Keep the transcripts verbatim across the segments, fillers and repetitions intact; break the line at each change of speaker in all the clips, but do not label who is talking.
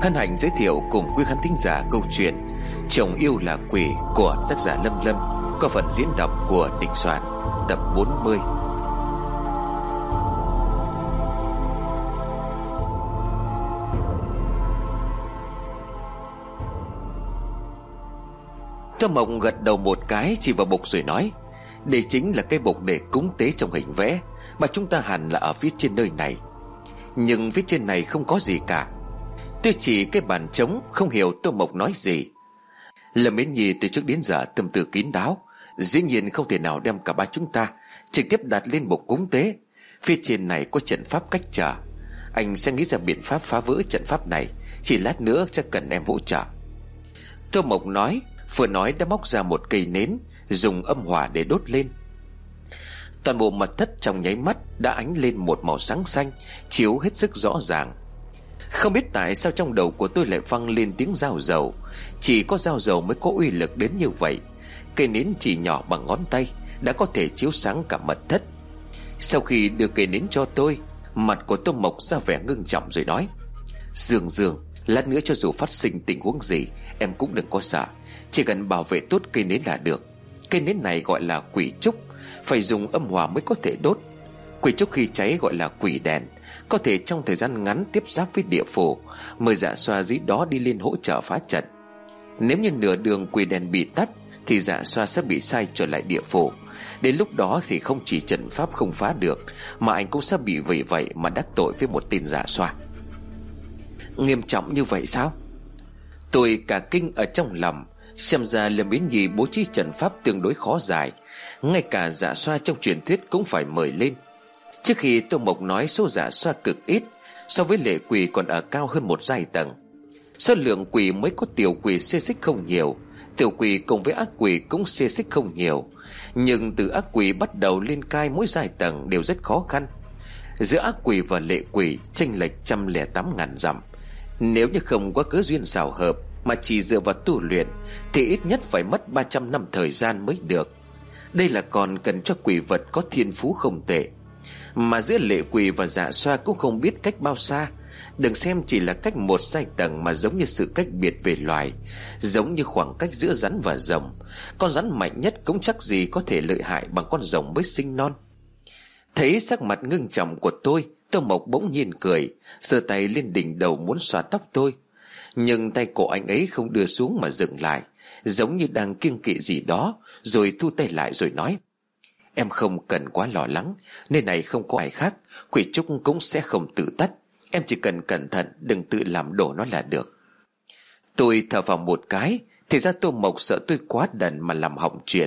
Hân hạnh giới thiệu cùng quý khán thính giả câu chuyện Chồng yêu là quỷ của tác giả Lâm Lâm, có phần diễn đọc của Đình Soạn, tập bốn mươi. Tô Mộng gật đầu một cái, chỉ vào bục rồi nói: đây chính là cái bục để cúng tế trong hình vẽ, mà chúng ta hẳn là ở phía trên nơi này. Nhưng phía trên này không có gì cả. Tôi chỉ cái bàn trống, không hiểu Tô Mộng nói gì. Lâm Mến Nhi từ trước đến giờ tâm tư kín đáo, dĩ nhiên không thể nào đem cả ba chúng ta trực tiếp đặt lên bục cúng tế. Phía trên này có trận pháp cách trở, anh sẽ nghĩ ra biện pháp phá vỡ trận pháp này. Chỉ lát nữa chắc cần em hỗ trợ. Tô Mộng nói, vừa nói đã móc ra một cây nến, dùng âm hỏa để đốt lên. Toàn bộ mật thất trong nháy mắt đã ánh lên một màu sáng xanh, chiếu hết sức rõ ràng. Không biết tại sao trong đầu của tôi lại vang lên tiếng dao dầu. Chỉ có dao dầu mới có uy lực đến như vậy. Cây nến chỉ nhỏ bằng ngón tay đã có thể chiếu sáng cả mật thất. Sau khi đưa cây nến cho tôi, mặt của Tô Mộc ra vẻ ngưng trọng rồi nói: Dương Dương, lát nữa cho dù phát sinh tình huống gì, em cũng đừng có sợ. Chỉ cần bảo vệ tốt cây nến là được. Cây nến này gọi là quỷ trúc, phải dùng âm hỏa mới có thể đốt. Quỷ trúc khi cháy gọi là quỷ đèn, có thể trong thời gian ngắn tiếp giáp với địa phủ. Mời Dạ Xoa dưới đó đi lên hỗ trợ phá trận. Nếu như nửa đường quỷ đèn bị tắt thì Dạ Xoa sẽ bị sai trở lại địa phủ. Đến lúc đó thì không chỉ trận pháp không phá được, mà anh cũng sẽ bị vì vậy mà đắc tội với một tên Dạ Xoa. Nghiêm trọng như vậy sao? Tôi cả kinh ở trong lòng. Xem ra Lâm Mến Nhi bố trí trận pháp tương đối khó giải, ngay cả Dạ Xoa trong truyền thuyết cũng phải mời lên. Trước khi Tô Mộc nói số Dạ Xoa cực ít, so với lệ quỷ còn ở cao hơn một giai tầng. Số lượng quỷ mới có tiểu quỷ xê xích không nhiều, tiểu quỷ cùng với ác quỷ cũng xê xích không nhiều. Nhưng từ ác quỷ bắt đầu lên cai mỗi giai tầng đều rất khó khăn. Giữa ác quỷ và lệ quỷ chênh lệch trăm lẻ tám ngàn dặm. Nếu như không có cớ duyên xảo hợp mà chỉ dựa vào tu luyện thì ít nhất phải mất ba trăm năm thời gian mới được. Đây là còn cần cho quỷ vật có thiên phú không tệ. Mà giữa lệ quỷ và Dạ Xoa cũng không biết cách bao xa. Đừng xem chỉ là cách một giai tầng mà giống như sự cách biệt về loài, giống như khoảng cách giữa rắn và rồng. Con rắn mạnh nhất cũng chắc gì có thể lợi hại bằng con rồng mới sinh non. Thấy sắc mặt ngưng trọng của tôi, Tô Mộc bỗng nhiên cười, giơ tay lên đỉnh đầu muốn xóa tóc tôi. Nhưng tay của anh ấy không đưa xuống mà dừng lại, giống như đang kiêng kỵ gì đó, rồi thu tay lại rồi nói: Em không cần quá lo lắng, nơi này không có ai khác, quỷ trúc cũng sẽ không tự tắt. Em chỉ cần cẩn thận, đừng tự làm đổ nó là được. Tôi thở vào một cái, thì ra Tô Mộc sợ tôi quá đần mà làm hỏng chuyện.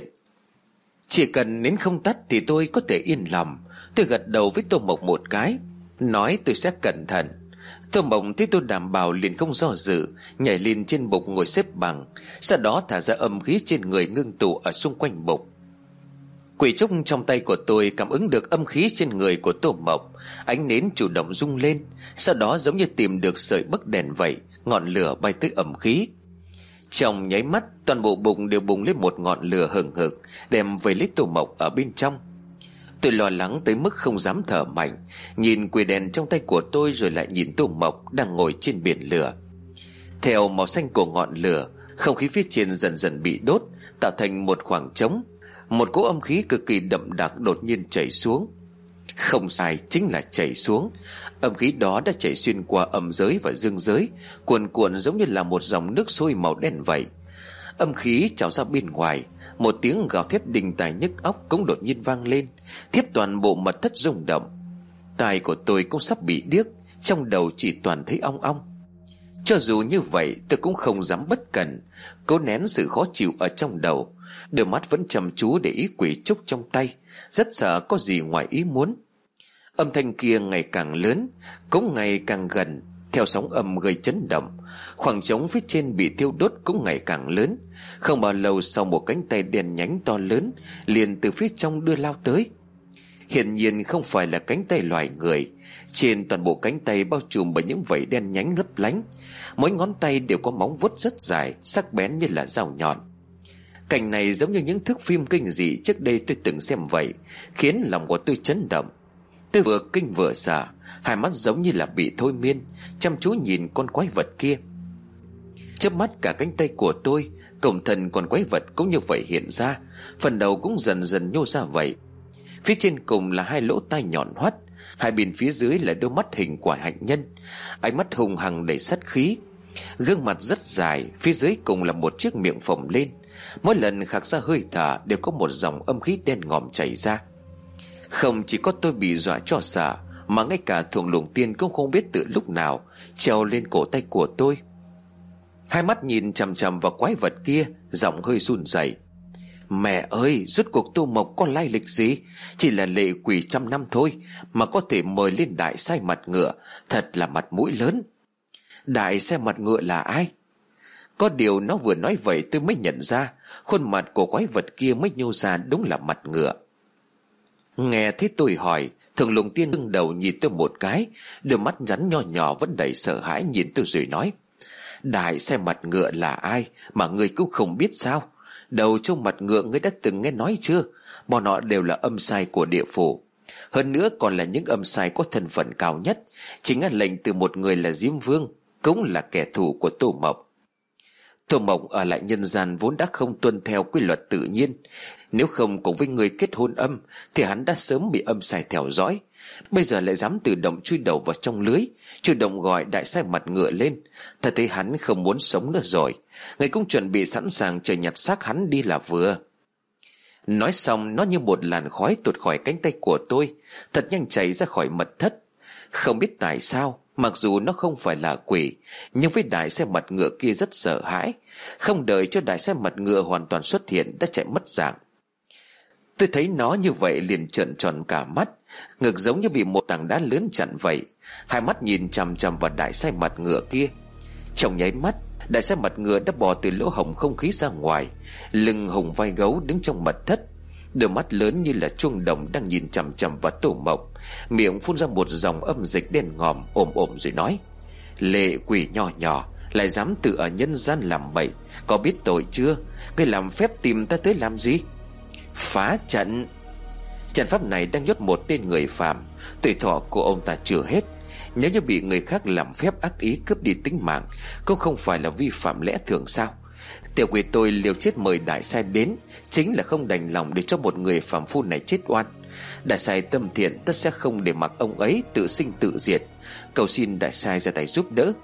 Chỉ cần nến không tắt thì tôi có thể yên lòng. Tôi gật đầu với Tô Mộc một cái, nói tôi sẽ cẩn thận. Tô Mộc thấy tôi đảm bảo liền không do dự, nhảy lên trên bục ngồi xếp bằng, sau đó thả ra âm khí trên người ngưng tụ ở xung quanh bục. Quỷ trúc trong tay của tôi cảm ứng được âm khí trên người của Tô Mộc, ánh nến chủ động rung lên, sau đó giống như tìm được sợi bấc đèn vậy, ngọn lửa bay tới âm khí. Trong nháy mắt, toàn bộ bục đều bùng lên một ngọn lửa hừng hực, đem vây lấy Tô Mộc ở bên trong. Tôi lo lắng tới mức không dám thở mạnh, nhìn quỷ đèn trong tay của tôi rồi lại nhìn Tô Mộc đang ngồi trên biển lửa. Theo màu xanh của ngọn lửa, không khí phía trên dần dần bị đốt, tạo thành một khoảng trống. Một cỗ âm khí cực kỳ đậm đặc đột nhiên chảy xuống. Không sai, chính là chảy xuống. Âm khí đó đã chảy xuyên qua âm giới và dương giới, cuồn cuộn giống như là một dòng nước sôi màu đen vậy. Âm khí trào ra bên ngoài, một tiếng gào thét đình tài nhức óc cũng đột nhiên vang lên, tiếp toàn bộ mật thất rung động. Tai của tôi cũng sắp bị điếc, trong đầu chỉ toàn thấy ong ong. Cho dù như vậy tôi cũng không dám bất cẩn, cố nén sự khó chịu ở trong đầu, đôi mắt vẫn chăm chú để ý quỷ trúc trong tay, rất sợ có gì ngoài ý muốn. Âm thanh kia ngày càng lớn, cũng ngày càng gần, theo sóng âm gây chấn động. Khoảng trống phía trên bị thiêu đốt cũng ngày càng lớn. Không bao lâu sau, một cánh tay đen nhánh to lớn liền từ phía trong đưa lao tới. Hiển nhiên không phải là cánh tay loài người. Trên toàn bộ cánh tay bao trùm bởi những vảy đen nhánh lấp lánh. Mỗi ngón tay đều có móng vuốt rất dài, sắc bén như là dao nhọn. Cảnh này giống như những thước phim kinh dị trước đây tôi từng xem vậy, khiến lòng của tôi chấn động. Tôi vừa kinh vừa sợ, hai mắt giống như là bị thôi miên, chăm chú nhìn con quái vật kia. Chớp mắt cả cánh tay của tôi, cổng thân con quái vật cũng như vậy hiện ra, phần đầu cũng dần dần nhô ra vậy. Phía trên cùng là hai lỗ tai nhọn hoắt, hai bên phía dưới là đôi mắt hình quả hạnh nhân, ánh mắt hung hăng đầy sát khí. Gương mặt rất dài, phía dưới cùng là một chiếc miệng phồng lên, mỗi lần khạc ra hơi thở đều có một dòng âm khí đen ngòm chảy ra. Không chỉ có tôi bị dọa cho sợ, mà ngay cả Thuồng Luồng Tiên cũng không biết từ lúc nào treo lên cổ tay của tôi. Hai mắt nhìn chằm chằm vào quái vật kia, giọng hơi run rẩy. Mẹ ơi, rốt cuộc Tô Mộc có lai lịch gì? Chỉ là lệ quỷ trăm năm thôi mà có thể mời lên đại sai mặt ngựa, thật là mặt mũi lớn. Đại sai mặt ngựa là ai? Có điều nó vừa nói vậy tôi mới nhận ra khuôn mặt của quái vật kia mới nhô ra đúng là mặt ngựa. Nghe thấy tôi hỏi, Thuồng Luồng Tiên ngưng đầu nhìn tôi một cái, đôi mắt rắn nho nhỏ vẫn đầy sợ hãi nhìn tôi rồi nói: Đại sai mặt ngựa là ai mà ngươi cũng không biết sao? Đầu trong mặt ngựa ngươi đã từng nghe nói chưa? Bọn họ đều là âm sai của địa phủ, hơn nữa còn là những âm sai có thân phận cao nhất, chỉ nghe lệnh từ một người là Diêm Vương, cũng là kẻ thù của Tô Mộc. Tô Mộc ở lại nhân gian vốn đã không tuân theo quy luật tự nhiên, nếu không cùng với người kết hôn âm thì hắn đã sớm bị âm sai theo dõi. Bây giờ lại dám tự động chui đầu vào trong lưới, chủ động gọi đại sai mặt ngựa lên. Thật thấy hắn không muốn sống nữa rồi, người cũng chuẩn bị sẵn sàng chờ nhặt xác hắn đi là vừa. Nói xong nó như một làn khói tuột khỏi cánh tay của tôi, thật nhanh chạy ra khỏi mật thất. Không biết tại sao, mặc dù nó không phải là quỷ, nhưng với đại xe mặt ngựa kia rất sợ hãi. Không đợi cho đại xe mặt ngựa hoàn toàn xuất hiện đã chạy mất dạng. Tôi thấy nó như vậy liền trợn tròn cả mắt, ngực giống như bị một tảng đá lớn chặn vậy. Hai mắt nhìn chằm chằm vào đại xe mặt ngựa kia. Trong nháy mắt, đại xe mặt ngựa đã bò từ lỗ hổng không khí ra ngoài, lưng hùng vai gấu đứng trong mật thất, đôi mắt lớn như là chuông đồng đang nhìn chằm chằm vào Tô Mộc, miệng phun ra một dòng âm dịch đen ngòm ồm ồm rồi nói: Lệ quỷ nhỏ nhỏ lại dám tự ở nhân gian làm bậy, có biết tội chưa? Ngươi làm phép tìm ta tới làm gì? Phá trận. Trận pháp này đang nhốt một tên người phàm, tuổi thọ của ông ta chưa hết. Nếu như bị người khác làm phép ác ý cướp đi tính mạng, cũng không phải là vi phạm lẽ thường sao? Tiểu quỷ tôi liều chết mời đại sai đến, chính là không đành lòng để cho một người phàm phu này chết oan. Đại sai tâm thiện tất sẽ không để mặc ông ấy tự sinh tự diệt, cầu xin đại sai ra tay giúp đỡ.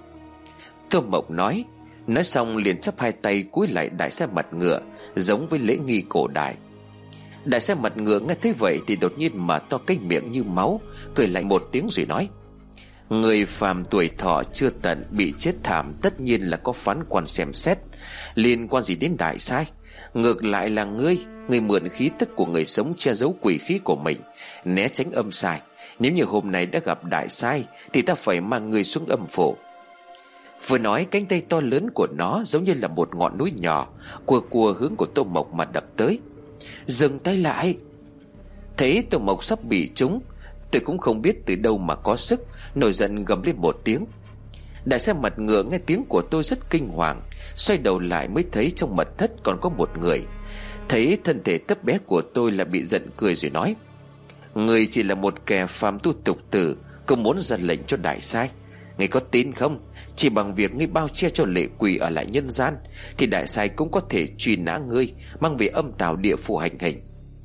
Tô Mộc nói. Nói xong liền chắp hai tay cúi lại đại sai mặt ngựa, giống với lễ nghi cổ đại. Đại sai mặt ngựa nghe thấy vậy thì đột nhiên mở to cái miệng như máu, cười lạnh một tiếng rồi nói: Người phàm tuổi thọ chưa tận bị chết thảm tất nhiên là có phán quan xem xét, liên quan gì đến đại sai? Ngược lại là ngươi, ngươi mượn khí tức của người sống che giấu quỷ khí của mình, né tránh âm sai. Nếu như hôm nay đã gặp đại sai thì ta phải mang ngươi xuống âm phủ. Vừa nói, cánh tay to lớn của nó giống như là một ngọn núi nhỏ cua cua hướng của Tô Mộc mà đập tới. Dừng tay lại. Thấy Tô Mộc sắp bị trúng, tôi cũng không biết từ đâu mà có sức, nổi giận gầm lên một tiếng. Đại xe mặt ngựa nghe tiếng của tôi rất kinh hoàng, xoay đầu lại mới thấy trong mật thất còn có một người. Thấy thân thể thấp bé của tôi là bị giận cười rồi nói: Người chỉ là một kẻ phàm tu tục tử, cũng muốn ra lệnh cho đại sai. Ngươi có tin không? Chỉ bằng việc ngươi bao che cho lệ quỷ ở lại nhân gian thì đại sai cũng có thể truy nã ngươi, mang về âm tào địa phủ hành hình.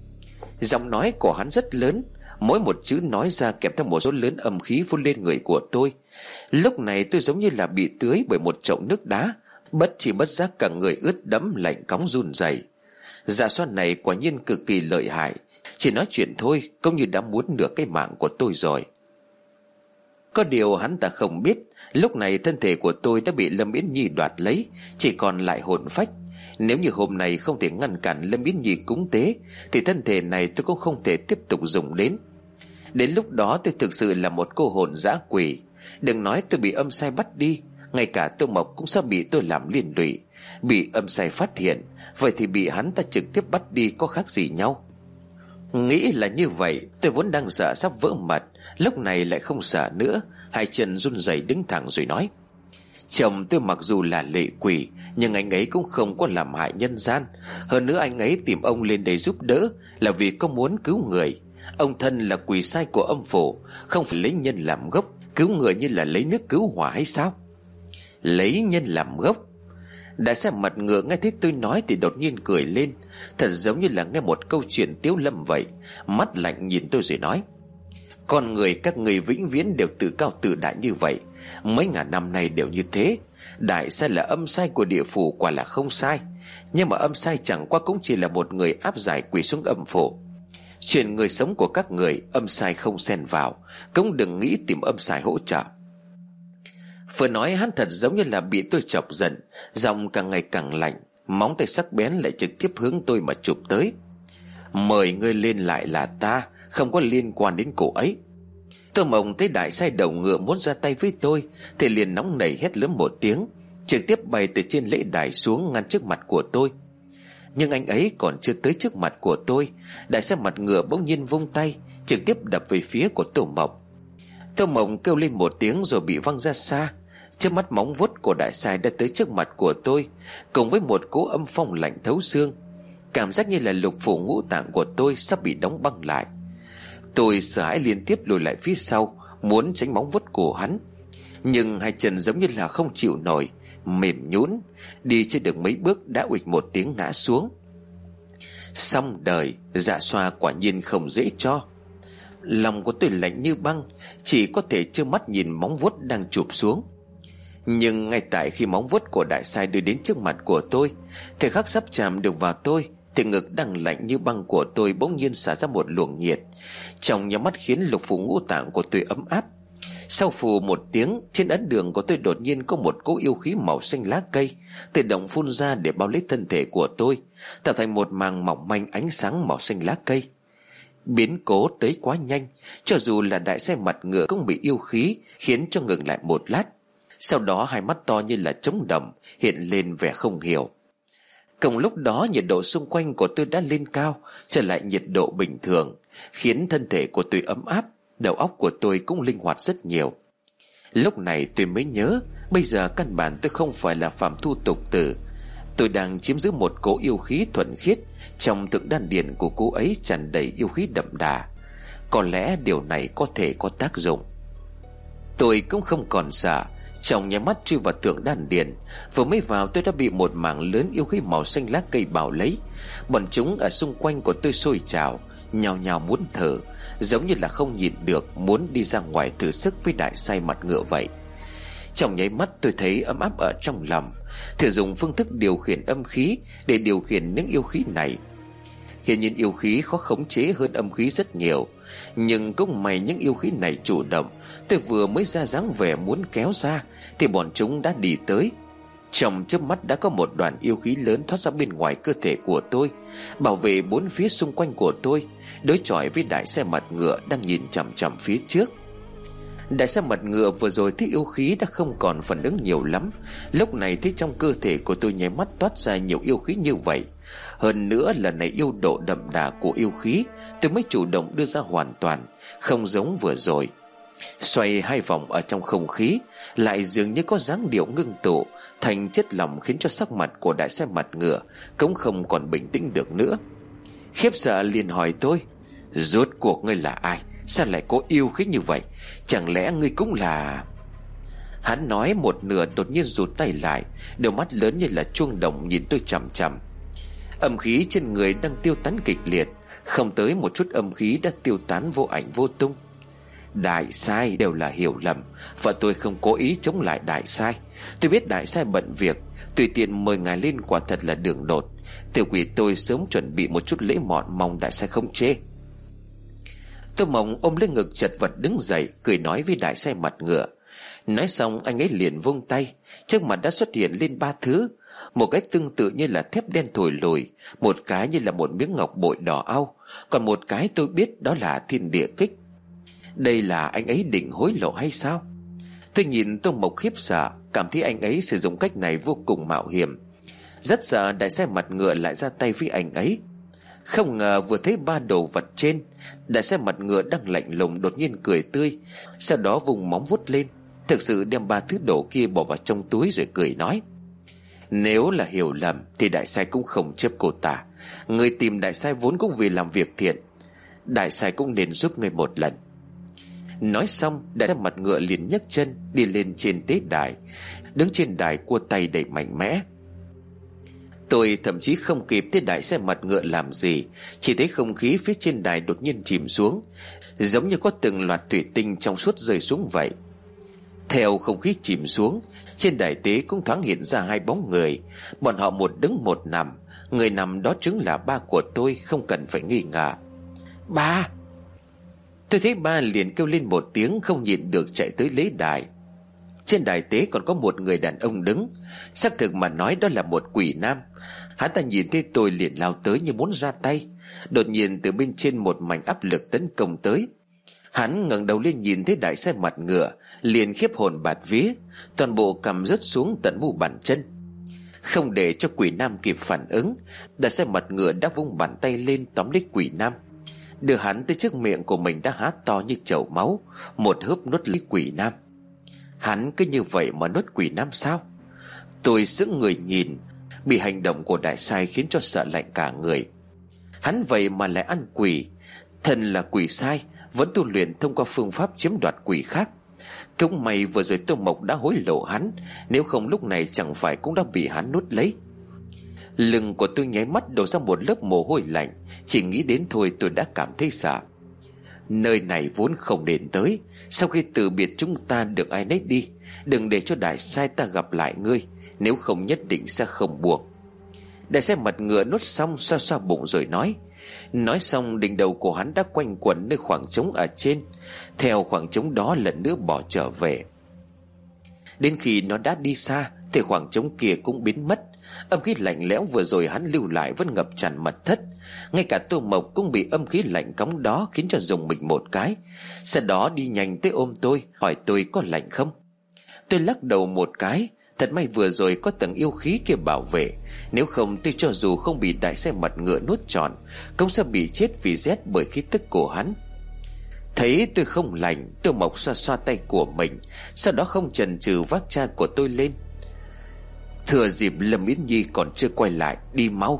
Giọng nói của hắn rất lớn, mỗi một chữ nói ra kèm theo một số lớn âm khí phun lên người của tôi. Lúc này tôi giống như là bị tưới bởi một chậu nước đá, bất chi bất giác cả người ướt đẫm lạnh cóng run rẩy. Dạ xoa này quả nhiên cực kỳ lợi hại, chỉ nói chuyện thôi cũng như đã muốn nửa cái mạng của tôi rồi. Có điều hắn ta không biết, lúc này thân thể của tôi đã bị Lâm Yến Nhi đoạt lấy, chỉ còn lại hồn phách. Nếu như hôm nay không thể ngăn cản Lâm Yến Nhi cúng tế thì thân thể này tôi cũng không thể tiếp tục dùng đến. Đến lúc đó tôi thực sự là một cô hồn dã quỷ. Đừng nói tôi bị âm sai bắt đi, ngay cả Tô Mộc cũng sẽ bị tôi làm liên lụy. Bị âm sai phát hiện, vậy thì bị hắn ta trực tiếp bắt đi có khác gì nhau. Nghĩ là như vậy, tôi vốn đang sợ sắp vỡ mật, lúc này lại không sợ nữa, hai chân run rẩy đứng thẳng rồi nói: Chồng tôi mặc dù là lệ quỷ, nhưng anh ấy cũng không có làm hại nhân gian. Hơn nữa anh ấy tìm ông lên đây giúp đỡ là vì có muốn cứu người. Ông thân là quỷ sai của âm phủ, không phải lấy nhân làm gốc, cứu người như là lấy nước cứu hỏa hay sao? Lấy nhân làm gốc? Đại sai mặt ngựa nghe thấy tôi nói thì đột nhiên cười lên, thật giống như là nghe một câu chuyện tiếu lâm vậy. Mắt lạnh nhìn tôi rồi nói: con người các người vĩnh viễn đều tự cao tự đại như vậy, mấy ngàn năm nay đều như thế. Đại sai là âm sai của địa phủ quả là không sai, nhưng mà âm sai chẳng qua cũng chỉ là một người áp giải quỷ xuống âm phủ. Chuyện người sống của các người, âm sai không xen vào, cũng đừng nghĩ tìm âm sai hỗ trợ. Vừa nói hắn thật giống như là bị tôi chọc giận, giọng càng ngày càng lạnh, móng tay sắc bén lại trực tiếp hướng tôi mà chụp tới. Mời ngươi lên lại là ta, không có liên quan đến cô ấy. Tô Mộng thấy đại sai đầu ngựa muốn ra tay với tôi thì liền nóng nảy hét lớn một tiếng, trực tiếp bay từ trên lễ đài xuống ngăn trước mặt của tôi. Nhưng anh ấy còn chưa tới trước mặt của tôi, đại sai mặt ngựa bỗng nhiên vung tay trực tiếp đập về phía của Tô Mộng. Tô Mộng kêu lên một tiếng rồi bị văng ra xa. Trước mắt móng vuốt của đại sai đã tới trước mặt của tôi, cùng với một cỗ âm phong lạnh thấu xương. Cảm giác như là lục phủ ngũ tạng của tôi sắp bị đóng băng lại. Tôi sợ hãi liên tiếp lùi lại phía sau, muốn tránh móng vuốt của hắn, nhưng hai chân giống như là không chịu nổi, mềm nhũn, đi chưa được mấy bước đã uịch một tiếng ngã xuống. Xong đời, Dạ Xoa quả nhiên không dễ cho. Lòng của tôi lạnh như băng, chỉ có thể trơ mắt nhìn móng vuốt đang chụp xuống. Nhưng ngay tại khi móng vuốt của đại sai đưa đến trước mặt của tôi, thời khắc sắp chạm được vào tôi, thì ngực đang lạnh như băng của tôi bỗng nhiên xả ra một luồng nhiệt, trong nhắm mắt khiến lục phủ ngũ tạng của tôi ấm áp. Sau phù một tiếng, trên ấn đường của tôi đột nhiên có một cỗ yêu khí màu xanh lá cây tự động phun ra để bao lấy thân thể của tôi, tạo thành một màng mỏng manh ánh sáng màu xanh lá cây. Biến cố tới quá nhanh, cho dù là đại sai mặt ngựa cũng bị yêu khí khiến cho ngừng lại một lát. Sau đó hai mắt to như là trống đồng hiện lên vẻ không hiểu. Cùng lúc đó nhiệt độ xung quanh của tôi đã lên cao, trở lại nhiệt độ bình thường, khiến thân thể của tôi ấm áp, đầu óc của tôi cũng linh hoạt rất nhiều. Lúc này tôi mới nhớ, bây giờ căn bản tôi không phải là phàm thu tục tử. Tôi đang chiếm giữ một cỗ yêu khí thuần khiết, trong thực đan điền của cô ấy tràn đầy yêu khí đậm đà. Có lẽ điều này có thể có tác dụng. Tôi cũng không còn sợ. Trong nháy mắt chui vào thượng đan điền, vừa mới vào tôi đã bị một mảng lớn yêu khí màu xanh lá cây bao lấy. Bọn chúng ở xung quanh của tôi sôi trào, nhào nhào muốn thở, giống như là không nhịn được muốn đi ra ngoài thử sức với đại sai mặt ngựa vậy. Trong nháy mắt tôi thấy ấm áp ở trong lòng, thử dùng phương thức điều khiển âm khí để điều khiển những yêu khí này. Hiển nhiên yêu khí khó khống chế hơn âm khí rất nhiều, nhưng cũng may những yêu khí này chủ động. Tôi vừa mới ra dáng vẻ muốn kéo ra thì bọn chúng đã đi tới. Trong chớp mắt đã có một đoàn yêu khí lớn thoát ra bên ngoài cơ thể của tôi, bảo vệ bốn phía xung quanh của tôi, đối chọi với đại xe mặt ngựa đang nhìn chằm chằm phía trước. Đại xe mặt ngựa vừa rồi thấy yêu khí đã không còn phản ứng nhiều lắm, lúc này thấy trong cơ thể của tôi nháy mắt toát ra nhiều yêu khí như vậy. Hơn nữa lần này yêu độ đậm đà của yêu khí tôi mới chủ động đưa ra hoàn toàn, không giống vừa rồi. Xoay hai vòng ở trong không khí, lại dường như có dáng điệu ngưng tụ thành chất lỏng, khiến cho sắc mặt của đại xe mặt ngựa cũng không còn bình tĩnh được nữa. Khiếp sợ liền hỏi tôi: rốt cuộc ngươi là ai? Sao lại có yêu khí như vậy? Chẳng lẽ ngươi cũng là... Hắn nói một nửa đột nhiên rụt tay lại, đôi mắt lớn như là chuông đồng nhìn tôi chằm chằm. Âm khí trên người đang tiêu tán kịch liệt, không tới một chút âm khí đã tiêu tán vô ảnh vô tung. Đại sai đều là hiểu lầm, và tôi không cố ý chống lại đại sai. Tôi biết đại sai bận việc, tùy tiện mời ngài lên quả thật là đường đột. Tiểu quỷ tôi sớm chuẩn bị một chút lễ mọn, mong đại sai không chê. Tô Mộng ôm lấy ngực chật vật đứng dậy, cười nói với đại sai mặt ngựa. Nói xong anh ấy liền vung tay, trước mặt đã xuất hiện lên ba thứ. Một cái tương tự như là thép đen thổi lùi, một cái như là một miếng ngọc bội đỏ au, còn một cái tôi biết đó là thiên địa kích. Đây là anh ấy định hối lộ hay sao? Tôi nhìn Tô Mộc khiếp sợ, cảm thấy anh ấy sử dụng cách này vô cùng mạo hiểm. Rất sợ đại sai mặt ngựa lại ra tay với anh ấy. Không ngờ vừa thấy ba đồ vật trên, đại sai mặt ngựa đang lạnh lùng đột nhiên cười tươi, sau đó vùng móng vuốt lên, thực sự đem ba thứ đồ kia bỏ vào trong túi rồi cười nói: nếu là hiểu lầm thì đại sai cũng không chấp cô ta. Người tìm đại sai vốn cũng vì làm việc thiện. Đại sai cũng nên giúp ngươi một lần. Nói xong, đại sai mặt ngựa liền nhấc chân đi lên trên tế đài. Đứng trên đài cua tay đầy mạnh mẽ. Tôi thậm chí không kịp thấy đại sai mặt ngựa làm gì, chỉ thấy không khí phía trên đài đột nhiên chìm xuống, giống như có từng loạt thủy tinh trong suốt rơi xuống vậy. Theo không khí chìm xuống, trên đài tế cũng thoáng hiện ra hai bóng người. Bọn họ một đứng một nằm. Người nằm đó chính là ba của tôi, không cần phải nghi ngờ. Ba! Tôi thấy ba liền kêu lên một tiếng, không nhịn được chạy tới lấy đài. Trên đài tế còn có một người đàn ông đứng. Xác thực mà nói đó là một quỷ nam. Hắn ta nhìn thấy tôi liền lao tới như muốn ra tay. Đột nhiên từ bên trên một mảnh áp lực tấn công tới. Hắn ngẩng đầu lên nhìn thấy đại sai mặt ngựa, liền khiếp hồn bạt vía, toàn bộ cầm rớt xuống tận mu bàn chân. Không để cho quỷ nam kịp phản ứng, đại sai mặt ngựa đã vung bàn tay lên tóm lấy quỷ nam, đưa hắn tới trước miệng của mình đã há to như chậu máu, một hớp nuốt lấy quỷ nam. Hắn cứ như vậy mà nuốt quỷ nam sao? Tôi sững người nhìn, bị hành động của đại sai khiến cho sợ lạnh cả người. Hắn vậy mà lại ăn quỷ. Thần là quỷ sai, vẫn tu luyện thông qua phương pháp chiếm đoạt quỷ khác. Cũng may vừa rồi Tô Mộc đã hối lộ hắn, nếu không lúc này chẳng phải cũng đã bị hắn nuốt lấy. Lưng của tôi nháy mắt đổ ra một lớp mồ hôi lạnh. Chỉ nghĩ đến thôi tôi đã cảm thấy sợ. Nơi này vốn không nên tới. Sau khi từ biệt chúng ta được ai nấy đi. Đừng để cho đại sai ta gặp lại ngươi, nếu không nhất định sẽ không buông. Đại sai mặt ngựa nuốt xong xoa xoa bụng rồi nói. Nói xong đỉnh đầu của hắn đã quanh quẩn nơi khoảng trống ở trên. Theo khoảng trống đó lần nữa bỏ trở về. Đến khi nó đã đi xa thì khoảng trống kia cũng biến mất. Âm khí lạnh lẽo vừa rồi hắn lưu lại vẫn ngập tràn mật thất. Ngay cả Tô Mộc cũng bị âm khí lạnh cóng đó khiến cho rùng mình một cái. Sau đó đi nhanh tới ôm tôi, hỏi tôi có lạnh không. Tôi lắc đầu một cái. Thật may vừa rồi có tầng yêu khí kia bảo vệ, nếu không tôi cho dù không bị đại sai mặt ngựa nuốt trọn cũng sẽ bị chết vì rét bởi khí tức của hắn. Thấy tôi không lành, Tô Mộc xoa xoa tay của mình, sau đó không chần chừ vác cha của tôi lên. Thừa dịp Lâm Yến Nhi còn chưa quay lại, đi mau.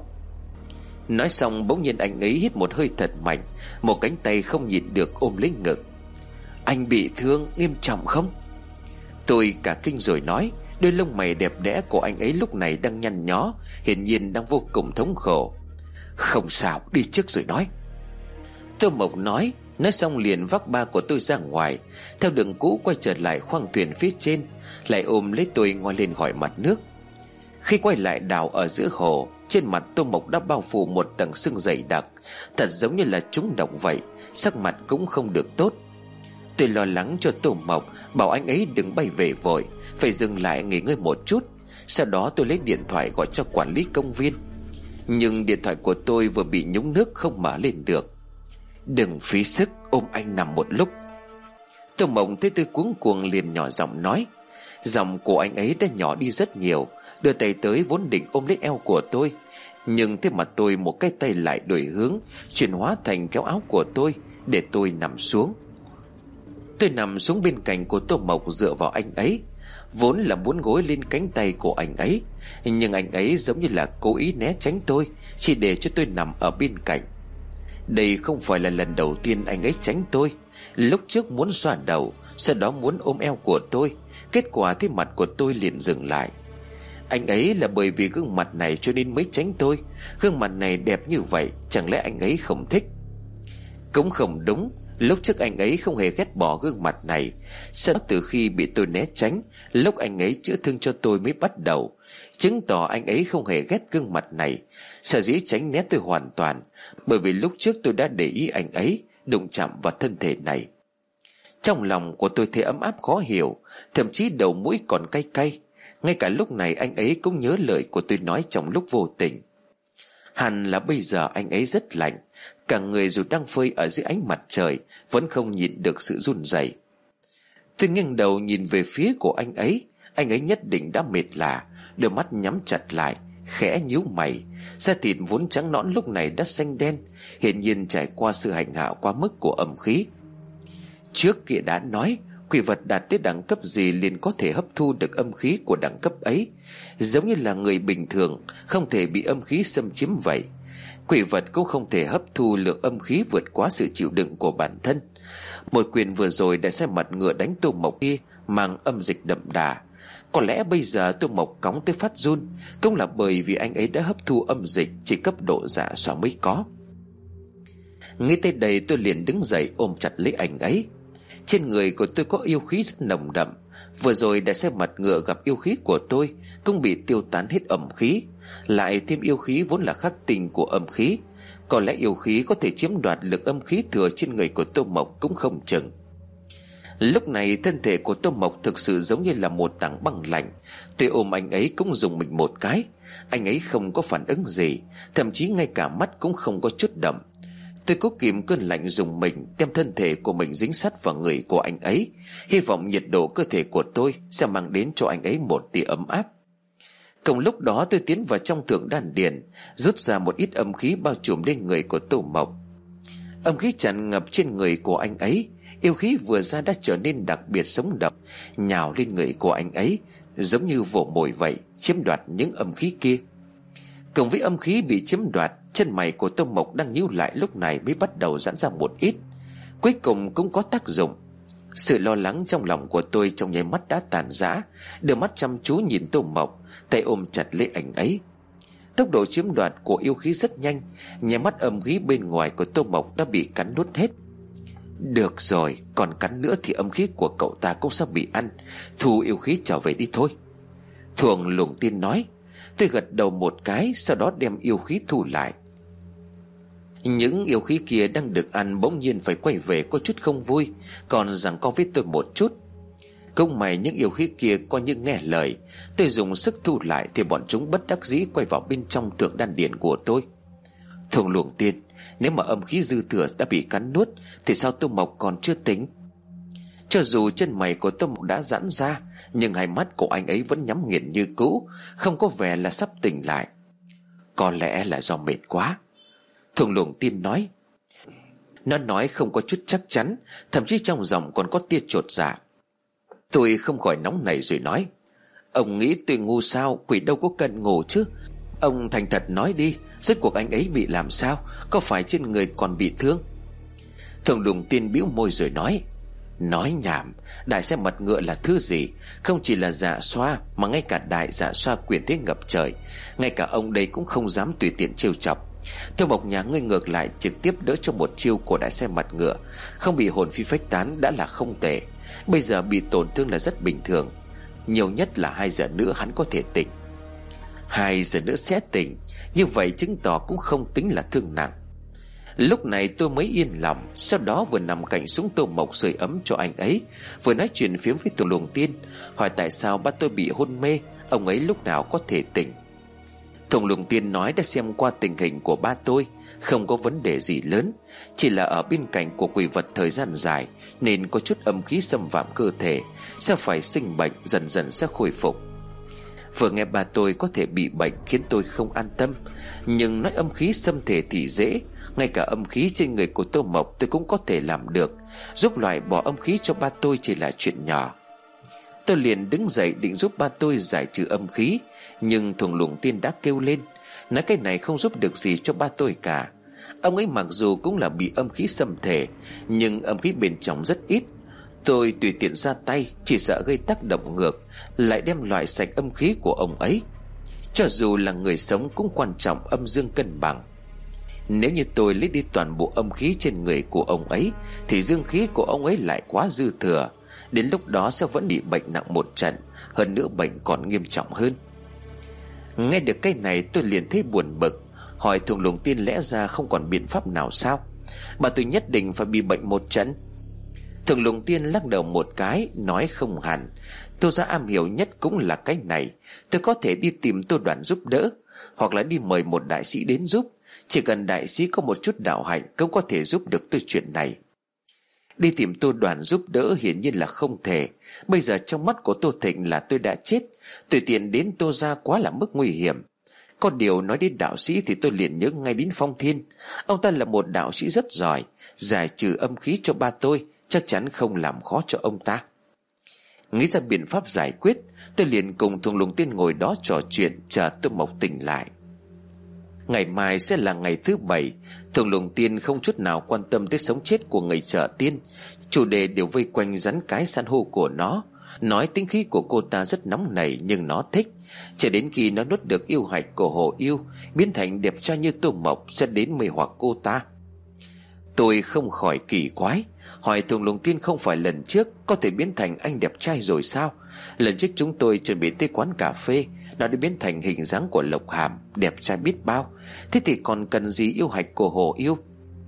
Nói xong bỗng nhiên anh ấy hít một hơi thật mạnh, một cánh tay không nhịn được ôm lấy ngực. Anh bị thương nghiêm trọng không? Tôi cả kinh rồi nói. Đôi lông mày đẹp đẽ của anh ấy lúc này đang nhăn nhó, hiển nhiên đang vô cùng thống khổ. Không sao, đi trước rồi nói. Tô Mộc nói. Nói xong liền vác ba của tôi ra ngoài, theo đường cũ quay trở lại khoang thuyền phía trên, lại ôm lấy tôi ngoi lên khỏi mặt nước. Khi quay lại đảo ở giữa hồ, trên mặt Tô Mộc đã bao phủ một tầng sương dày đặc, thật giống như là trúng độc vậy, sắc mặt cũng không được tốt. Tôi lo lắng cho Tô Mộc, bảo anh ấy đừng bay về vội, phải dừng lại nghỉ ngơi một chút. Sau đó tôi lấy điện thoại gọi cho quản lý công viên. Nhưng điện thoại của tôi vừa bị nhúng nước không mở lên được. Đừng phí sức, ôm anh nằm một lúc. Tô Mộc thấy tôi cuống cuồng liền nhỏ giọng nói. Giọng của anh ấy đã nhỏ đi rất nhiều, đưa tay tới vốn định ôm lấy eo của tôi, nhưng thế mà tôi một cái tay lại đổi hướng, chuyển hóa thành kéo áo của tôi để tôi nằm xuống. Tôi nằm xuống bên cạnh của Tô Mộc dựa vào anh ấy, vốn là muốn gối lên cánh tay của anh ấy, nhưng anh ấy giống như là cố ý né tránh tôi, chỉ để cho tôi nằm ở bên cạnh. Đây không phải là lần đầu tiên anh ấy tránh tôi. Lúc trước muốn xoa đầu, sau đó muốn ôm eo của tôi, kết quả thế mặt của tôi liền dừng lại. Anh ấy là bởi vì gương mặt này cho nên mới tránh tôi. Gương mặt này đẹp như vậy, chẳng lẽ anh ấy không thích? Cũng không đúng. Lúc trước anh ấy không hề ghét bỏ gương mặt này. Sau đó từ khi bị tôi né tránh, lúc anh ấy chữa thương cho tôi mới bắt đầu, chứng tỏ anh ấy không hề ghét gương mặt này. Sở dĩ tránh né tôi hoàn toàn bởi vì lúc trước tôi đã để ý anh ấy đụng chạm vào thân thể này. Trong lòng của tôi thấy ấm áp khó hiểu, thậm chí đầu mũi còn cay cay. Ngay cả lúc này anh ấy cũng nhớ lời của tôi nói trong lúc vô tình. Hẳn là bây giờ anh ấy rất lạnh, cả người dù đang phơi ở dưới ánh mặt trời vẫn không nhịn được sự run rẩy. Tôi nghiêng đầu nhìn về phía của anh ấy. Anh ấy nhất định đã mệt lả, đôi mắt nhắm chặt lại, khẽ nhíu mày. Da thịt vốn trắng nõn lúc này đã xanh đen, hiển nhiên trải qua sự hành hạ quá mức của âm khí. Trước kia đã nói, quỷ vật đạt tới đẳng cấp gì liền có thể hấp thu được âm khí của đẳng cấp ấy, giống như là người bình thường không thể bị âm khí xâm chiếm vậy. Quỷ vật cũng không thể hấp thu lượng âm khí vượt quá sự chịu đựng của bản thân. Một quyền vừa rồi đã xem mặt ngựa đánh Tô Mộc kia mang âm dịch đậm đà. Có lẽ bây giờ Tô Mộc cóng tới phát run cũng là bởi vì anh ấy đã hấp thu âm dịch chỉ cấp độ dạ xoa mới có. Nghĩ tới đây tôi liền đứng dậy ôm chặt lấy anh ấy. Trên người của tôi có yêu khí rất nồng đậm. Vừa rồi đã xem mặt ngựa gặp yêu khí của tôi cũng bị tiêu tán hết âm khí, lại thêm yêu khí vốn là khắc tinh của âm khí. Có lẽ yêu khí có thể chiếm đoạt lực âm khí thừa trên người của Tô Mộc cũng không chừng. Lúc này thân thể của Tô Mộc thực sự giống như là một tảng băng lạnh. Tôi ôm anh ấy cũng dùng mình một cái. Anh ấy không có phản ứng gì, thậm chí ngay cả mắt cũng không có chút động. Tôi cố kìm cơn lạnh dùng mình, đem thân thể của mình dính sát vào người của anh ấy, hy vọng nhiệt độ cơ thể của tôi sẽ mang đến cho anh ấy một tia ấm áp. Cùng lúc đó tôi tiến vào trong thượng đan điền, rút ra một ít âm khí bao trùm lên người của Tô Mộc. Âm khí tràn ngập trên người của anh ấy, yêu khí vừa ra đã trở nên đặc biệt sống động, nhào lên người của anh ấy giống như vồ mồi vậy, chiếm đoạt những âm khí kia. Cùng với âm khí bị chiếm đoạt, chân mày của Tô Mộc đang nhíu lại lúc này mới bắt đầu giãn ra một ít. Cuối cùng cũng có tác dụng. Sự lo lắng trong lòng của tôi trong nháy mắt đã tàn rã. Đưa mắt chăm chú nhìn Tô Mộc, tay ôm chặt lấy anh ấy. Tốc độ chiếm đoạt của yêu khí rất nhanh, nháy mắt âm khí bên ngoài của Tô Mộc đã bị cắn nuốt hết. Được rồi, còn cắn nữa thì âm khí của cậu ta cũng sẽ bị ăn. Thu yêu khí trở về đi thôi, Thường Luồng Tiên nói. Tôi gật đầu một cái, sau đó đem yêu khí thu lại. Những yêu khí kia đang được ăn bỗng nhiên phải quay về có chút không vui, còn giằng co với tôi một chút. Công mày những yêu khí kia coi như nghe lời. Tôi dùng sức thu lại thì bọn chúng bất đắc dĩ quay vào bên trong thượng đan điền của tôi. Thường Luồng Tiên, nếu mà âm khí dư thừa đã bị cắn nuốt thì sao Tô Mộc còn chưa tỉnh? Cho dù chân mày của Tô Mộc đã giãn ra, nhưng hai mắt của anh ấy vẫn nhắm nghiền như cũ, không có vẻ là sắp tỉnh lại. Có lẽ là do mệt quá, Thường Luồng Tiên nói. Nó nói không có chút chắc chắn, thậm chí trong giọng còn có tia chột dạ. Tôi không khỏi nóng nảy rồi nói: Ông nghĩ tôi ngu sao? Quỷ đâu có cần ngủ chứ. Ông thành thật nói đi, rốt cuộc anh ấy bị làm sao? Có phải trên người còn bị thương? Thường Luồng Tiên bĩu môi rồi nói: Nói nhảm, đại xe mật ngựa là thứ gì? Không chỉ là dạ xoa, mà ngay cả đại dạ xoa quyền thế ngập trời, ngay cả ông đây cũng không dám tùy tiện trêu chọc. Tô Mộc nhà ngươi ngược lại trực tiếp đỡ cho một chiêu của đại xe mặt ngựa, không bị hồn phi phách tán đã là không tệ. Bây giờ bị tổn thương là rất bình thường. Nhiều nhất là hai giờ nữa hắn có thể tỉnh. Hai giờ nữa sẽ tỉnh, như vậy chứng tỏ cũng không tính là thương nặng. Lúc này tôi mới yên lòng. Sau đó vừa nằm cạnh xuống Tô Mộc sưởi ấm cho anh ấy, vừa nói chuyện phiếm với Thường Luồng Tiên, hỏi tại sao ba tôi bị hôn mê, ông ấy lúc nào có thể tỉnh. Thường Luồng Tiên nói đã xem qua tình hình của ba tôi, không có vấn đề gì lớn, chỉ là ở bên cạnh của quỷ vật thời gian dài nên có chút âm khí xâm phạm cơ thể, sẽ phải sinh bệnh, dần dần sẽ khôi phục. Vừa nghe ba tôi có thể bị bệnh khiến tôi không an tâm, nhưng nói âm khí xâm thể thì dễ, ngay cả âm khí trên người của Tô Mộc tôi cũng có thể làm được. Giúp loại bỏ âm khí cho ba tôi chỉ là chuyện nhỏ. Tôi liền đứng dậy định giúp ba tôi giải trừ âm khí, nhưng Thường Luồng Tiên đã kêu lên, nói cái này không giúp được gì cho ba tôi cả. Ông ấy mặc dù cũng là bị âm khí xâm thể, nhưng âm khí bên trong rất ít. Tôi tùy tiện ra tay chỉ sợ gây tác động ngược, lại đem loại sạch âm khí của ông ấy. Cho dù là người sống cũng quan trọng âm dương cân bằng. Nếu như tôi lấy đi toàn bộ âm khí trên người của ông ấy thì dương khí của ông ấy lại quá dư thừa, đến lúc đó sẽ vẫn bị bệnh nặng một trận, hơn nữa bệnh còn nghiêm trọng hơn. Nghe được cái này tôi liền thấy buồn bực, hỏi Thường Luồng Tiên lẽ ra không còn biện pháp nào sao? Bà tôi nhất định phải bị bệnh một trận? Thường Luồng Tiên lắc đầu một cái, nói không hẳn. Tôi ra am hiểu nhất cũng là cái này. Tôi có thể đi tìm Tô Đoàn giúp đỡ, hoặc là đi mời một đại sĩ đến giúp. Chỉ cần đại sĩ có một chút đạo hạnh cũng có thể giúp được tôi chuyện này. Đi tìm Tô Đoàn giúp đỡ hiển nhiên là không thể. Bây giờ trong mắt của Tô Thịnh là tôi đã chết, tùy tiện đến Tô gia quá là mức nguy hiểm. Có điều nói đến đạo sĩ thì tôi liền nhớ ngay đến Phong Thiên. Ông ta là một đạo sĩ rất giỏi, giải trừ âm khí cho ba tôi chắc chắn không làm khó cho ông ta. Nghĩ ra biện pháp giải quyết, tôi liền cùng Thường Luồng Tiên ngồi đó trò chuyện chờ Tô Mộc tỉnh lại. Ngày mai sẽ là ngày thứ bảy. Thường Lùng Tiên không chút nào quan tâm tới sống chết của người chợ tiên. Chủ đề đều vây quanh rắn cái san hô của nó. Nói tính khí của cô ta rất nóng nảy, nhưng nó thích. Cho đến khi nó nuốt được yêu hạch của Hồ Yêu, biến thành đẹp trai như Tô Mộc, sẽ đến mê hoặc cô ta. Tôi không khỏi kỳ quái, hỏi Thường Lùng Tiên không phải lần trước có thể biến thành anh đẹp trai rồi sao? Lần trước chúng tôi chuẩn bị tới quán cà phê, nó đã biến thành hình dáng của Lộc Hàm, đẹp trai biết bao. Thế thì còn cần gì yêu hạch của Hồ Yêu?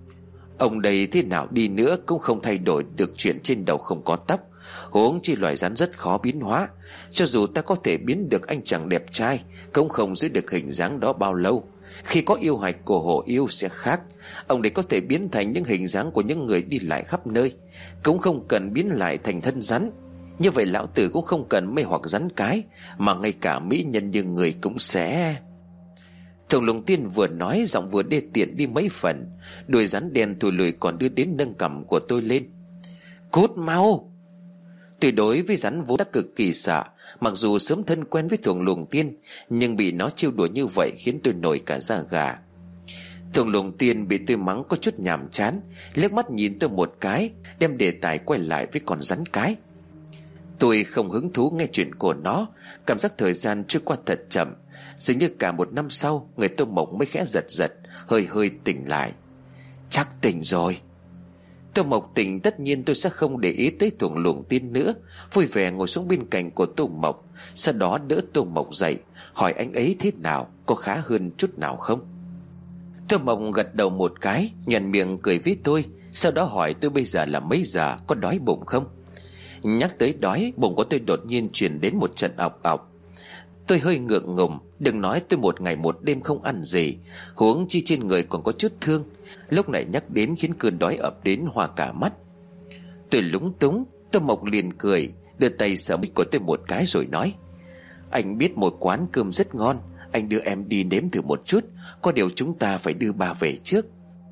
Ông đây thế nào đi nữa cũng không thay đổi được chuyện trên đầu không có tóc. Huống chi loài rắn rất khó biến hóa. Cho dù ta có thể biến được anh chàng đẹp trai, cũng không giữ được hình dáng đó bao lâu. Khi có yêu hạch của Hồ Yêu sẽ khác. Ông đấy có thể biến thành những hình dáng của những người đi lại khắp nơi, cũng không cần biến lại thành thân rắn. Như vậy lão tử cũng không cần mê hoặc rắn cái, mà ngay cả mỹ nhân như người cũng sẽ... Thường Lùng Tiên vừa nói, giọng vừa đê tiện đi mấy phần. Đuôi rắn đen thùi lùi còn đưa đến nâng cằm của tôi lên. Cút mau! Tôi đối với rắn vốn đã cực kỳ sợ. Mặc dù sớm thân quen với Thường Lùng Tiên, nhưng bị nó trêu đùa như vậy khiến tôi nổi cả da gà. Thường Lùng Tiên bị tôi mắng có chút nhàm chán, liếc mắt nhìn tôi một cái, đem đề tài quay lại với con rắn cái. Tôi không hứng thú nghe chuyện của nó. Cảm giác thời gian trôi qua thật chậm. Dường như cả một năm sau, người Tô Mộc mới khẽ giật giật, hơi hơi tỉnh lại. Chắc tỉnh rồi. Tô Mộc tỉnh, tất nhiên tôi sẽ không để ý tới Thường Lùng Tiên nữa. Vui vẻ ngồi xuống bên cạnh của Tô Mộc, sau đó đỡ Tô Mộc dậy, hỏi anh ấy thế nào, có khá hơn chút nào không. Tô Mộc gật đầu một cái, nhoẻn miệng cười với tôi, sau đó hỏi tôi bây giờ là mấy giờ, có đói bụng không. Nhắc tới đói, bụng của tôi đột nhiên truyền đến một trận ọc ọc. Tôi hơi ngượng ngùng, đừng nói tôi một ngày một đêm không ăn gì, huống chi trên người còn có chút thương. Lúc này nhắc đến khiến cơn đói ập đến hoa cả mắt. Tôi lúng túng. Tô Mộc liền cười, đưa tay sờ bít của tôi một cái rồi nói: Anh biết một quán cơm rất ngon, anh đưa em đi nếm thử một chút. Có điều chúng ta phải đưa bà về trước.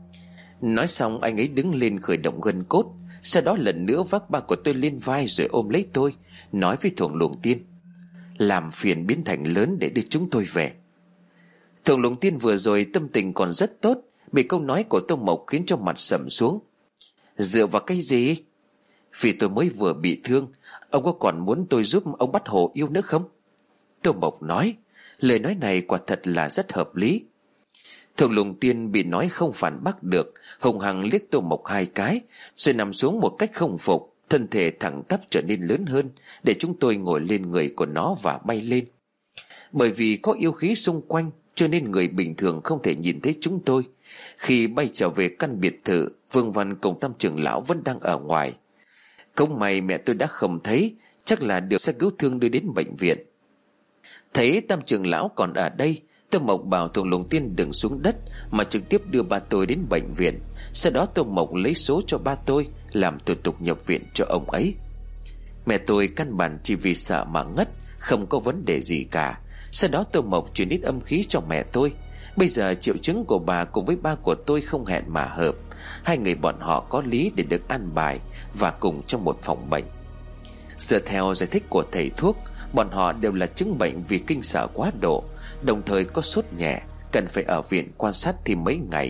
Nói xong anh ấy đứng lên khởi động gân cốt, sau đó lần nữa vác ba của tôi lên vai rồi ôm lấy tôi, nói với Thường Lùng Tiên: Làm phiền biến thành lớn để đưa chúng tôi về. Thường Lùng Tiên vừa rồi tâm tình còn rất tốt, bị câu nói của Tô Mộc khiến cho mặt sầm xuống. Dựa vào cái gì? Vì tôi mới vừa bị thương, ông có còn muốn tôi giúp ông bắt Hồ Yêu nữa không? Tô Mộc nói. Lời nói này quả thật là rất hợp lý. Thường Lùng Tiên bị nói không phản bác được, hùng hằng liếc Tô Mộc hai cái, rồi nằm xuống một cách không phục, thân thể thẳng tắp trở nên lớn hơn, để chúng tôi ngồi lên người của nó và bay lên. Bởi vì có yêu khí xung quanh, cho nên người bình thường không thể nhìn thấy chúng tôi. Khi bay trở về căn biệt thự, Vương Văn cùng Tam trưởng lão vẫn đang ở ngoài. Không may mẹ tôi đã không thấy, chắc là được xe cứu thương đưa đến bệnh viện. Thấy Tam trưởng lão còn ở đây, Tô Mộc bảo Thường Lùng Tiên đừng xuống đất, mà trực tiếp đưa ba tôi đến bệnh viện. Sau đó Tô Mộc lấy số cho ba tôi, làm thủ tục nhập viện cho ông ấy. Mẹ tôi căn bản chỉ vì sợ mà ngất, không có vấn đề gì cả. Sau đó Tô Mộc truyền ít âm khí cho mẹ tôi. Bây giờ triệu chứng của bà cùng với ba của tôi không hẹn mà hợp. Hai người bọn họ có lý để được an bài và cùng trong một phòng bệnh. Dựa theo giải thích của thầy thuốc, bọn họ đều là chứng bệnh vì kinh sợ quá độ, đồng thời có sốt nhẹ, cần phải ở viện quan sát thêm mấy ngày.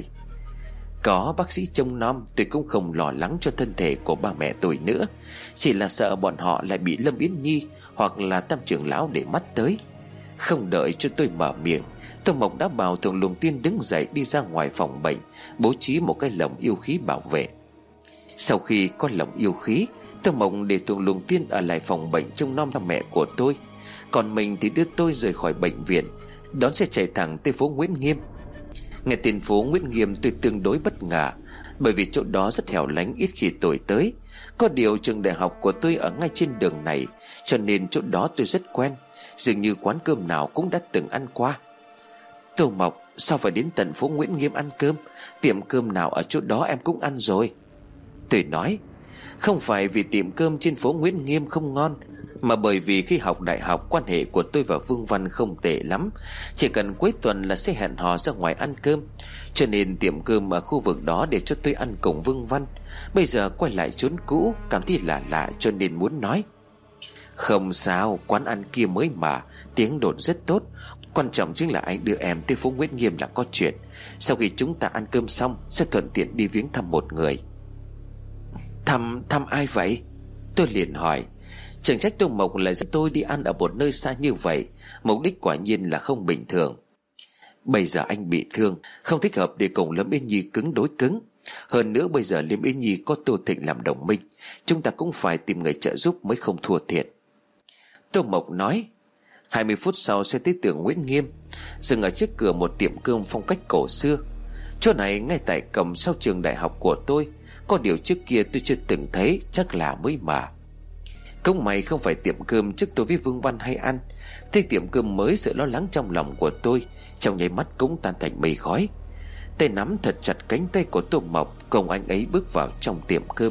Có bác sĩ trông nom, tôi cũng không lo lắng cho thân thể của ba mẹ tôi nữa, chỉ là sợ bọn họ lại bị Lâm Yến Nhi hoặc là Tam trưởng lão để mắt tới. Không đợi cho tôi mở miệng, Tô Mộc đã bảo Thường Lùng Tiên đứng dậy đi ra ngoài phòng bệnh, bố trí một cái lồng yêu khí bảo vệ. Sau khi có lồng yêu khí, Tô Mộc để Thường Lùng Tiên ở lại phòng bệnh trông nom ba mẹ của tôi, còn mình thì đưa tôi rời khỏi bệnh viện, đón xe chạy thẳng tới phố Nguyễn Nghiêm. Nghe tên phố Nguyễn Nghiêm tôi tương đối bất ngờ, bởi vì chỗ đó rất hẻo lánh, ít khi tôi tới. Có điều trường đại học của tôi ở ngay trên đường này, cho nên chỗ đó tôi rất quen, dường như quán cơm nào cũng đã từng ăn qua. Tô Mộc, sao phải đến tận phố Nguyễn Nghiêm ăn cơm? Tiệm cơm nào ở chỗ đó em cũng ăn rồi. Tôi nói, không phải vì tiệm cơm trên phố Nguyễn Nghiêm không ngon, mà bởi vì khi học đại học, quan hệ của tôi và Vương Văn không tệ lắm. Chỉ cần cuối tuần là sẽ hẹn hò ra ngoài ăn cơm, cho nên tiệm cơm ở khu vực đó để cho tôi ăn cùng Vương Văn. Bây giờ quay lại chốn cũ, cảm thấy lạ lạ cho nên muốn nói. Không sao, quán ăn kia mới mà, tiếng đồn rất tốt. Quan trọng chính là anh đưa em tới phố Nguyễn Nghiêm là có chuyện. Sau khi chúng ta ăn cơm xong sẽ thuận tiện đi viếng thăm một người. Thăm, thăm ai vậy? Tôi liền hỏi. Chẳng trách Tô Mộc lại dẫn tôi đi ăn ở một nơi xa như vậy. Mục đích quả nhiên là không bình thường. Bây giờ anh bị thương, không thích hợp để cùng Lâm Yến Nhi cứng đối cứng. Hơn nữa bây giờ Lâm Yến Nhi có Tô Thịnh làm đồng minh, chúng ta cũng phải tìm người trợ giúp mới không thua thiệt. Tô Mộc nói. Hai mươi phút sau sẽ tới tường Nguyễn Nghiêm, dừng ở trước cửa một tiệm cơm phong cách cổ xưa. Chỗ này ngay tại cổng sau trường đại học của tôi. Có điều trước kia tôi chưa từng thấy, chắc là mới mà. Cũng may không phải tiệm cơm trước tôi với Vương Văn hay ăn. Thấy tiệm cơm mới, sự lo lắng trong lòng của tôi trong nháy mắt cũng tan thành mây khói. Tay nắm thật chặt cánh tay của Tô Mộc, cùng anh ấy bước vào trong tiệm cơm.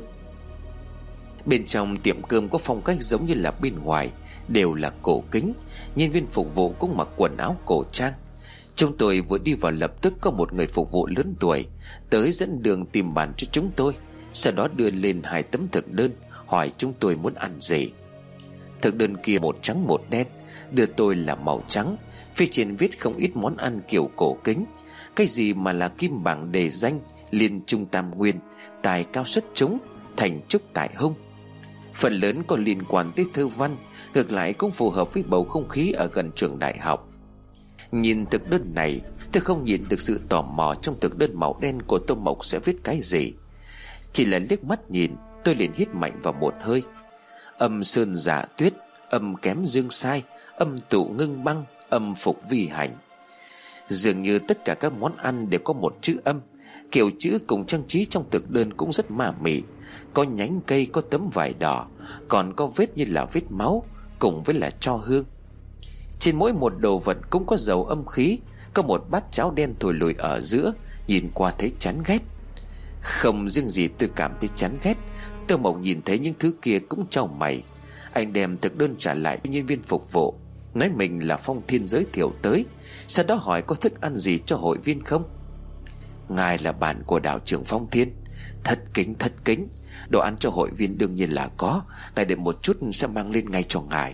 Bên trong tiệm cơm có phong cách giống như là bên ngoài, đều là cổ kính. Nhân viên phục vụ cũng mặc quần áo cổ trang. Chúng tôi vừa đi vào lập tức có một người phục vụ lớn tuổi tới dẫn đường tìm bàn cho chúng tôi. Sau đó đưa lên hai tấm thực đơn, hỏi chúng tôi muốn ăn gì. Thực đơn kia một trắng một đen, đưa tôi là màu trắng. Phía trên viết không ít món ăn kiểu cổ kính. Cái gì mà là kim bảng đề danh, liên trung tam nguyên, tài cao xuất chúng, thành trúc tại hông. Phần lớn có liên quan tới thơ văn, ngược lại cũng phù hợp với bầu không khí ở gần trường đại học. Nhìn thực đơn này, tôi không nhìn được sự tò mò trong thực đơn màu đen của Tô Mộc sẽ viết cái gì. Chỉ là liếc mắt nhìn, tôi liền hít mạnh vào một hơi. Âm sơn giả tuyết, âm kém dương sai, âm tụ ngưng băng, âm phục vi hành. Dường như tất cả các món ăn đều có một chữ âm. Kiểu chữ cùng trang trí trong thực đơn cũng rất ma mị. Có nhánh cây, có tấm vải đỏ, còn có vết như là vết máu, cùng với là tro hương. Trên mỗi một đồ vật cũng có dầu âm khí. Có một bát cháo đen thổi lùi ở giữa, nhìn qua thấy chán ghét. Không riêng gì tôi cảm thấy chán ghét, Tô Mộc nhìn thấy những thứ kia cũng chau mày. Anh đem thực đơn trả lại với nhân viên phục vụ, nói mình là Phong Thiên giới thiệu tới, sau đó hỏi có thức ăn gì cho hội viên không. Ngài là bạn của đạo trưởng Phong Thiên. Thất kính thất kính, đồ ăn cho hội viên đương nhiên là có. Ngài đợi một chút sẽ mang lên ngay cho ngài.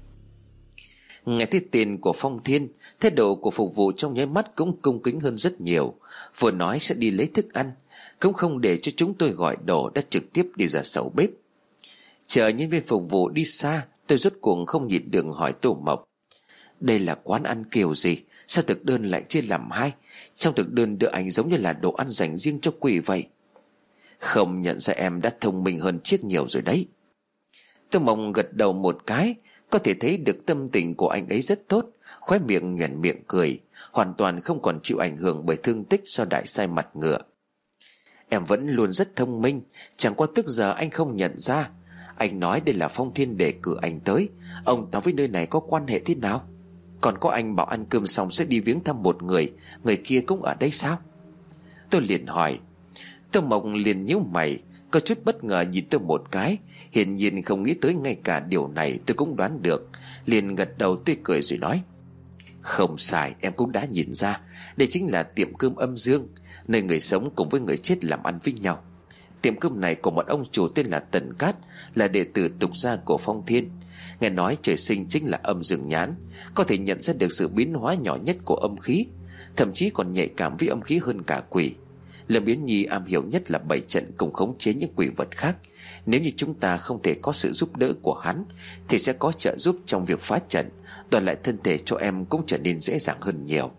Nghe thấy tên của Phong Thiên, thái độ của phục vụ trong nháy mắt cũng cung kính hơn rất nhiều. Vừa nói sẽ đi lấy thức ăn, cũng không để cho chúng tôi gọi đồ, đã trực tiếp đi ra sầu bếp. Chờ nhân viên phục vụ đi xa, tôi rốt cuộc không nhịn được hỏi Tô Mộc. Đây là quán ăn kiểu gì? Sao thực đơn lại chia làm hai? Trong thực đơn đưa ảnh giống như là đồ ăn dành riêng cho quỷ vậy. Không nhận ra em đã thông minh hơn Chiết nhiều rồi đấy. Tô Mộc gật đầu một cái. Có thể thấy được tâm tình của anh ấy rất tốt, khóe miệng nhoẻn miệng cười, hoàn toàn không còn chịu ảnh hưởng bởi thương tích do đại sai mặt ngựa. Em vẫn luôn rất thông minh, chẳng qua tức giờ anh không nhận ra. Anh nói đây là Phong Thiên đề cử anh tới. Ông ta với nơi này có quan hệ thế nào? Còn có anh bảo ăn cơm xong sẽ đi viếng thăm một người, người kia cũng ở đây sao? Tôi liền hỏi. Tô Mộc liền nhíu mày, có chút bất ngờ nhìn tôi một cái. Hiển nhiên không nghĩ tới ngay cả điều này tôi cũng đoán được. Liền gật đầu tươi cười rồi nói. Không sai, em cũng đã nhìn ra. Đây chính là tiệm cơm Âm Dương, nơi người sống cùng với người chết làm ăn với nhau. Tiệm cơm này của một ông chủ tên là Tần Cát, là đệ tử tục gia của Phong Thiên. Nghe nói trời sinh chính là âm dương nhãn, có thể nhận ra được sự biến hóa nhỏ nhất của âm khí, thậm chí còn nhạy cảm với âm khí hơn cả quỷ. Lâm Yến Nhi am hiểu nhất là bày trận cùng khống chế những quỷ vật khác. Nếu như chúng ta không thể có sự giúp đỡ của hắn, thì sẽ có trợ giúp trong việc phá trận, đoạt lại thân thể cho em cũng trở nên dễ dàng hơn nhiều.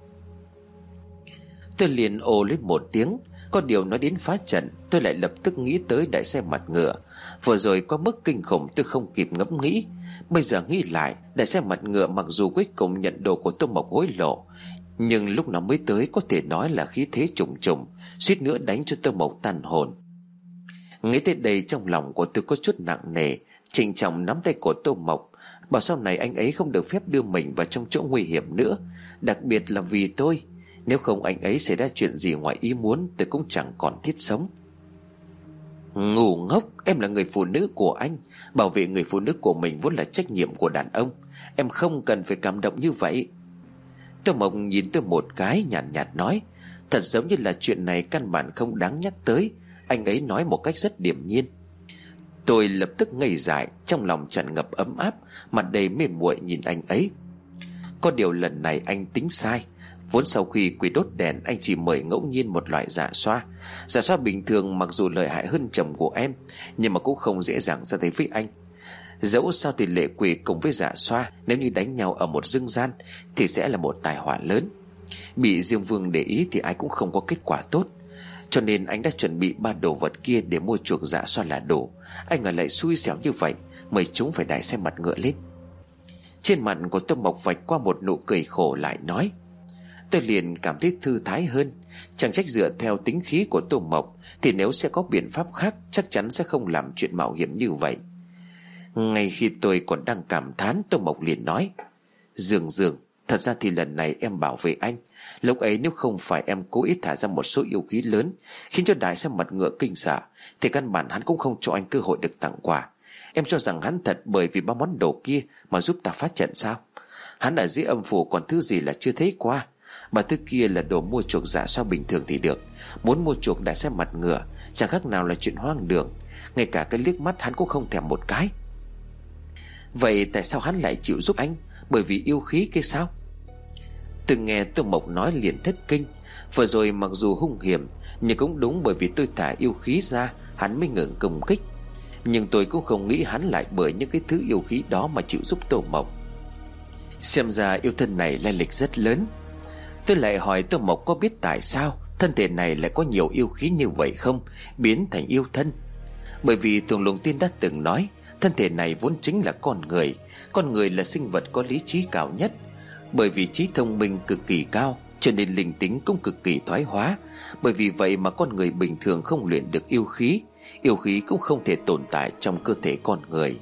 Tôi liền ồ lên một tiếng. Có điều nói đến phá trận, tôi lại lập tức nghĩ tới đại xe mặt ngựa. Vừa rồi có mức kinh khủng tôi không kịp ngẫm nghĩ. Bây giờ nghĩ lại, đại xe mặt ngựa mặc dù cuối cùng nhận đồ của Tô Mộc hối lộ, nhưng lúc nào mới tới có thể nói là khí thế trùng trùng, suýt nữa đánh cho Tô Mộc tàn hồn. Nghĩ tới đây trong lòng của tôi có chút nặng nề, trịnh trọng nắm tay của Tô Mộc, bảo sau này anh ấy không được phép đưa mình vào trong chỗ nguy hiểm nữa, đặc biệt là vì tôi. Nếu không anh ấy xảy ra chuyện gì ngoài ý muốn, tôi cũng chẳng còn thiết sống. Ngu ngốc, em là người phụ nữ của anh, bảo vệ người phụ nữ của mình vốn là trách nhiệm của đàn ông. Em không cần phải cảm động như vậy. Tô Mộc nhìn tôi một cái, nhàn nhạt, nhạt nói, thật giống như là chuyện này căn bản không đáng nhắc tới. Anh ấy nói một cách rất điềm nhiên. Tôi lập tức ngây dại, trong lòng tràn ngập ấm áp, mặt đầy mê muội nhìn anh ấy. Có điều lần này anh tính sai. Vốn sau khi quỷ đốt đèn, anh chỉ mời ngẫu nhiên một loại dạ xoa. Dạ xoa bình thường mặc dù lợi hại hơn chồng của em, nhưng mà cũng không dễ dàng ra tay với anh. Dẫu sao thì lệ quỷ cùng với dạ xoa, nếu như đánh nhau ở một dương gian thì sẽ là một tai họa lớn. Bị Diêm Vương để ý thì ai cũng không có kết quả tốt. Cho nên anh đã chuẩn bị ba đồ vật kia để mua chuộc dạ xoa là đủ. Anh ngờ lại xui xẻo như vậy, mời chúng phải đài xem mặt ngựa lên. Trên mặt của Tô Mộc vạch qua một nụ cười khổ, lại nói: Tôi liền cảm thấy thư thái hơn. Chẳng trách dựa theo tính khí của Tô Mộc thì nếu sẽ có biện pháp khác, chắc chắn sẽ không làm chuyện mạo hiểm như vậy. Ngay khi tôi còn đang cảm thán, Tô Mộc liền nói: Dương Dương, thật ra thì lần này em bảo vệ anh. Lúc ấy nếu không phải em cố ý thả ra một số yêu khí lớn khiến cho đại xem mặt ngựa kinh sợ, thì căn bản hắn cũng không cho anh cơ hội được tặng quà. Em cho rằng hắn thật bởi vì ba món đồ kia mà giúp ta phá trận sao? Hắn ở dưới âm phủ còn thứ gì là chưa thấy qua. Bà thứ kia là đồ mua chuộc dạ xoa bình thường thì được, muốn mua chuộc đại xem mặt ngựa chẳng khác nào là chuyện hoang đường. Ngay cả cái liếc mắt hắn cũng không thèm một cái. Vậy tại sao hắn lại chịu giúp anh? Bởi vì yêu khí kia sao? Từ nghe Tô Mộc nói liền thất kinh. Vừa rồi mặc dù hung hiểm, nhưng cũng đúng bởi vì tôi thả yêu khí ra, hắn mới ngừng công kích. Nhưng tôi cũng không nghĩ hắn lại bởi những cái thứ yêu khí đó mà chịu giúp Tô Mộc. Xem ra yêu thân này lai lịch rất lớn. Tôi lại hỏi Tô Mộc có biết tại sao thân thể này lại có nhiều yêu khí như vậy không, biến thành yêu thân. Bởi vì Tùng Lùng Tiên đã từng nói thân thể này vốn chính là con người. Con người là sinh vật có lý trí cao nhất. Bởi vì trí thông minh cực kỳ cao, cho nên linh tính cũng cực kỳ thoái hóa. Bởi vì vậy mà con người bình thường không luyện được yêu khí. Yêu khí cũng không thể tồn tại trong cơ thể con người.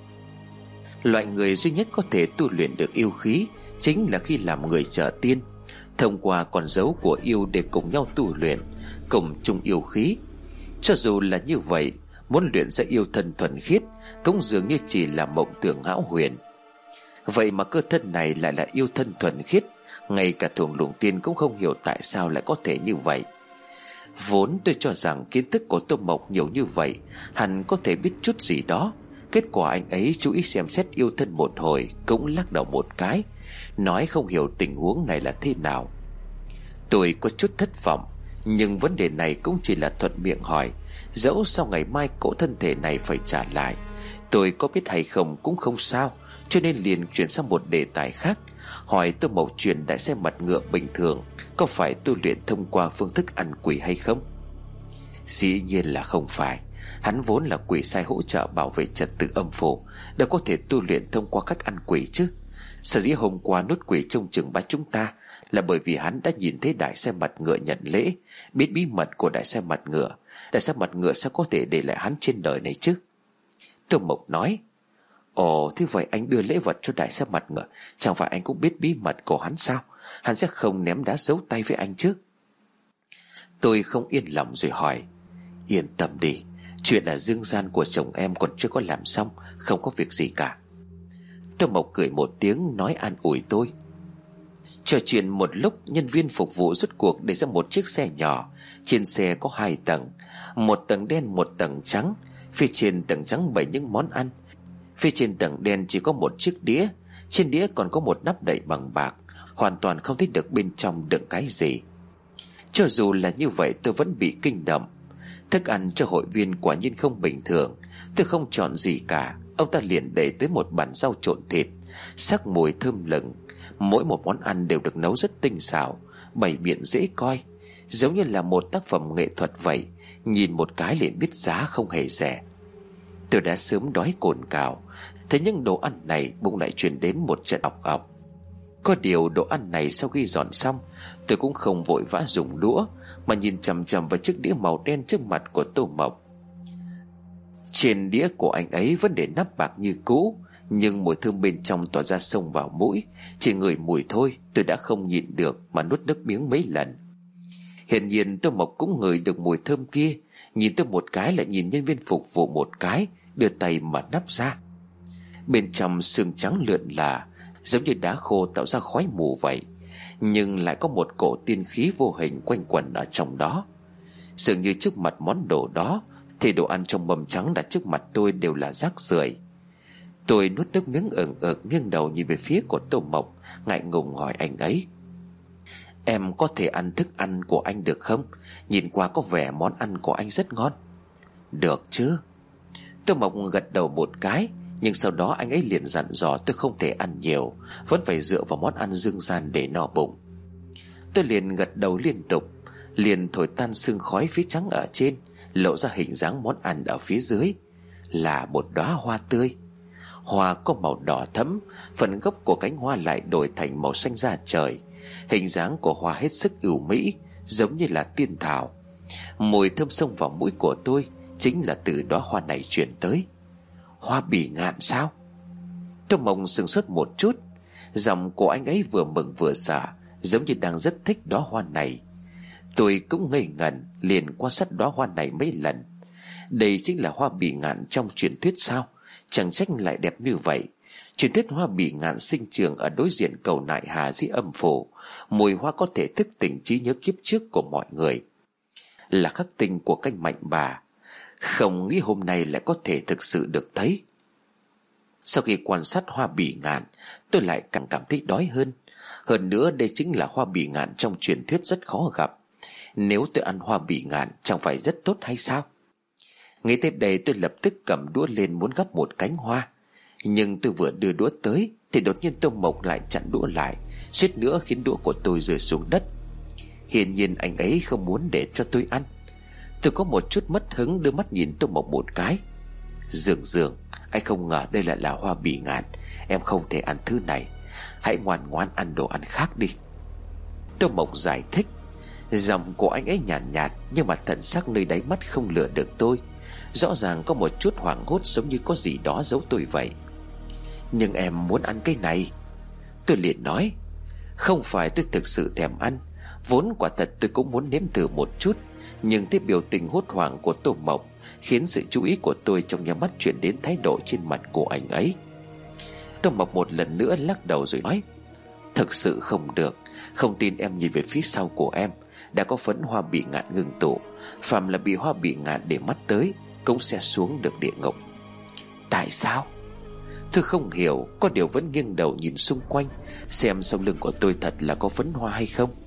Loại người duy nhất có thể tu luyện được yêu khí chính là khi làm người trở tiên, thông qua con dấu của yêu để cùng nhau tu luyện, cùng chung yêu khí. Cho dù là như vậy, muốn luyện ra yêu thân thuần khiết cũng dường như chỉ là mộng tưởng hão huyền. Vậy mà cơ thân này lại là yêu thân thuần khiết. Ngay cả Thuồng Lùng Tiên cũng không hiểu tại sao lại có thể như vậy. Vốn tôi cho rằng kiến thức của Tô Mộc nhiều như vậy, hẳn có thể biết chút gì đó. Kết quả anh ấy chú ý xem xét yêu thân một hồi, cũng lắc đầu một cái, nói không hiểu tình huống này là thế nào. Tôi có chút thất vọng, nhưng vấn đề này cũng chỉ là thuận miệng hỏi. Dẫu sau ngày mai cỗ thân thể này phải trả lại, tôi có biết hay không cũng không sao. Cho nên liền chuyển sang một đề tài khác, hỏi Tô Mộc truyền đại xem mặt ngựa bình thường có phải tu luyện thông qua phương thức ăn quỷ hay không? Dĩ nhiên là không phải. Hắn vốn là quỷ sai hỗ trợ bảo vệ trật tự âm phủ, đâu có thể tu luyện thông qua cách ăn quỷ chứ. Sở dĩ hôm qua nuốt quỷ trông chừng bá chúng ta là bởi vì hắn đã nhìn thấy đại xem mặt ngựa nhận lễ, biết bí mật của đại xem mặt ngựa. Đại xem mặt ngựa sao có thể để lại hắn trên đời này chứ? Tô Mộc nói: Ồ, thế vậy anh đưa lễ vật cho đại xem mặt ngựa, chẳng phải anh cũng biết bí mật của hắn sao? Hắn sẽ không ném đá giấu tay với anh chứ? Tôi không yên lòng rồi hỏi: Yên tâm đi, chuyện ở dương gian của chồng em còn chưa có làm xong, không có việc gì cả. Tô Mộc cười một tiếng nói an ủi tôi. Trò chuyện một lúc, nhân viên phục vụ rốt cuộc để ra một chiếc xe nhỏ. Trên xe có hai tầng, một tầng đen một tầng trắng. Phía trên tầng trắng bày những món ăn, phía trên tầng đen chỉ có một chiếc đĩa. Trên đĩa còn có một nắp đậy bằng bạc, hoàn toàn không thấy được bên trong đựng cái gì. Cho dù là như vậy tôi vẫn bị kinh động. Thức ăn cho hội viên quả nhiên không bình thường. Tôi không chọn gì cả, ông ta liền đẩy tới một bàn rau trộn thịt, sắc mùi thơm lừng. Mỗi một món ăn đều được nấu rất tinh xảo, bày biện dễ coi, giống như là một tác phẩm nghệ thuật vậy. Nhìn một cái liền biết giá không hề rẻ. Tôi đã sớm đói cồn cào, thế nhưng đồ ăn này bụng lại truyền đến một trận ọc ọc. Có điều đồ ăn này sau khi dọn xong, tôi cũng không vội vã dùng đũa, mà nhìn chằm chằm vào chiếc đĩa màu đen trước mặt của Tô Mộc. Trên đĩa của anh ấy vẫn để nắp bạc như cũ, nhưng mùi thơm bên trong tỏa ra xông vào mũi. Chỉ ngửi mùi thôi tôi đã không nhịn được mà nuốt nước miếng mấy lần. Hiển nhiên Tô Mộc cũng ngửi được mùi thơm kia, nhìn tôi một cái lại nhìn nhân viên phục vụ một cái, đưa tay mở nắp ra. Bên trong xương trắng lượn lả, giống như đá khô tạo ra khói mù vậy, nhưng lại có một cổ tiên khí vô hình quanh quẩn ở trong đó. Dường như trước mặt món đồ đó thì đồ ăn trong mâm trắng đặt trước mặt tôi đều là rác rưởi. Tôi nuốt nước miếng ừng ực, nghiêng đầu nhìn về phía của Tô Mộc, ngại ngùng hỏi anh ấy: Em có thể ăn thức ăn của anh được không? Nhìn qua có vẻ món ăn của anh rất ngon. Được chứ. Tô Mộc gật đầu một cái, nhưng sau đó anh ấy liền dặn dò tôi không thể ăn nhiều, vẫn phải dựa vào món ăn dương gian để no bụng. Tôi liền gật đầu liên tục, liền thổi tan sương khói phía trắng ở trên, lộ ra hình dáng món ăn ở phía dưới là một đóa hoa tươi. Hoa có màu đỏ thẫm, phần gốc của cánh hoa lại đổi thành màu xanh da trời. Hình dáng của hoa hết sức ưu mỹ, giống như là tiên thảo. Mùi thơm xông vào mũi của tôi chính là từ đóa hoa này chuyển tới. Hoa bỉ ngạn sao? Tô Mộng sửng sốt một chút. Giọng của anh ấy vừa mừng vừa sợ, giống như đang rất thích đóa hoa này. Tôi cũng ngây ngẩn, liền quan sát đóa hoa này mấy lần. Đây chính là hoa bỉ ngạn trong truyền thuyết sao? Chẳng trách lại đẹp như vậy. Truyền thuyết hoa bỉ ngạn sinh trưởng ở đối diện cầu Nại Hà dưới âm phủ. Mùi hoa có thể thức tỉnh trí nhớ kiếp trước của mọi người, là khắc tinh của canh mạnh bà. Không nghĩ hôm nay lại có thể thực sự được thấy. Sau khi quan sát hoa bỉ ngạn, tôi lại càng cảm thấy đói hơn. Hơn nữa đây chính là hoa bỉ ngạn trong truyền thuyết rất khó gặp. Nếu tôi ăn hoa bỉ ngạn chẳng phải rất tốt hay sao? Nghĩ tới đây tôi lập tức cầm đũa lên muốn gắp một cánh hoa. Nhưng tôi vừa đưa đũa tới thì đột nhiên Tô Mộc lại chặn đũa lại, suýt nữa khiến đũa của tôi rơi xuống đất. Hiển nhiên anh ấy không muốn để cho tôi ăn. Tôi có một chút mất hứng, đưa mắt nhìn Tô Mộc một cái. Dường dường, anh không ngờ đây lại là hoa bỉ ngạn. Em không thể ăn thứ này, hãy ngoan ngoãn ăn đồ ăn khác đi. Tô Mộc giải thích. Giọng của anh ấy nhàn nhạt, nhạt, nhưng mà thần sắc nơi đáy mắt không lừa được tôi. Rõ ràng có một chút hoảng hốt, giống như có gì đó giấu tôi vậy. Nhưng em muốn ăn cái này. Tôi liền nói: Không phải tôi thực sự thèm ăn, vốn quả thật tôi cũng muốn nếm thử một chút. Nhưng cái biểu tình hốt hoảng của Tô Mộc khiến sự chú ý của tôi trong nháy mắt chuyển đến thái độ trên mặt của anh ấy. Tô Mộc một lần nữa lắc đầu rồi nói: Thực sự không được. Không tin em nhìn về phía sau của em, đã có phấn hoa bỉ ngạn ngừng tụ. Phàm là bị hoa bỉ ngạn để mắt tới cũng sẽ xuống được địa ngục. Tại sao? Tôi không hiểu, có điều vẫn nghiêng đầu nhìn xung quanh, xem sau lưng của tôi thật là có phấn hoa hay không.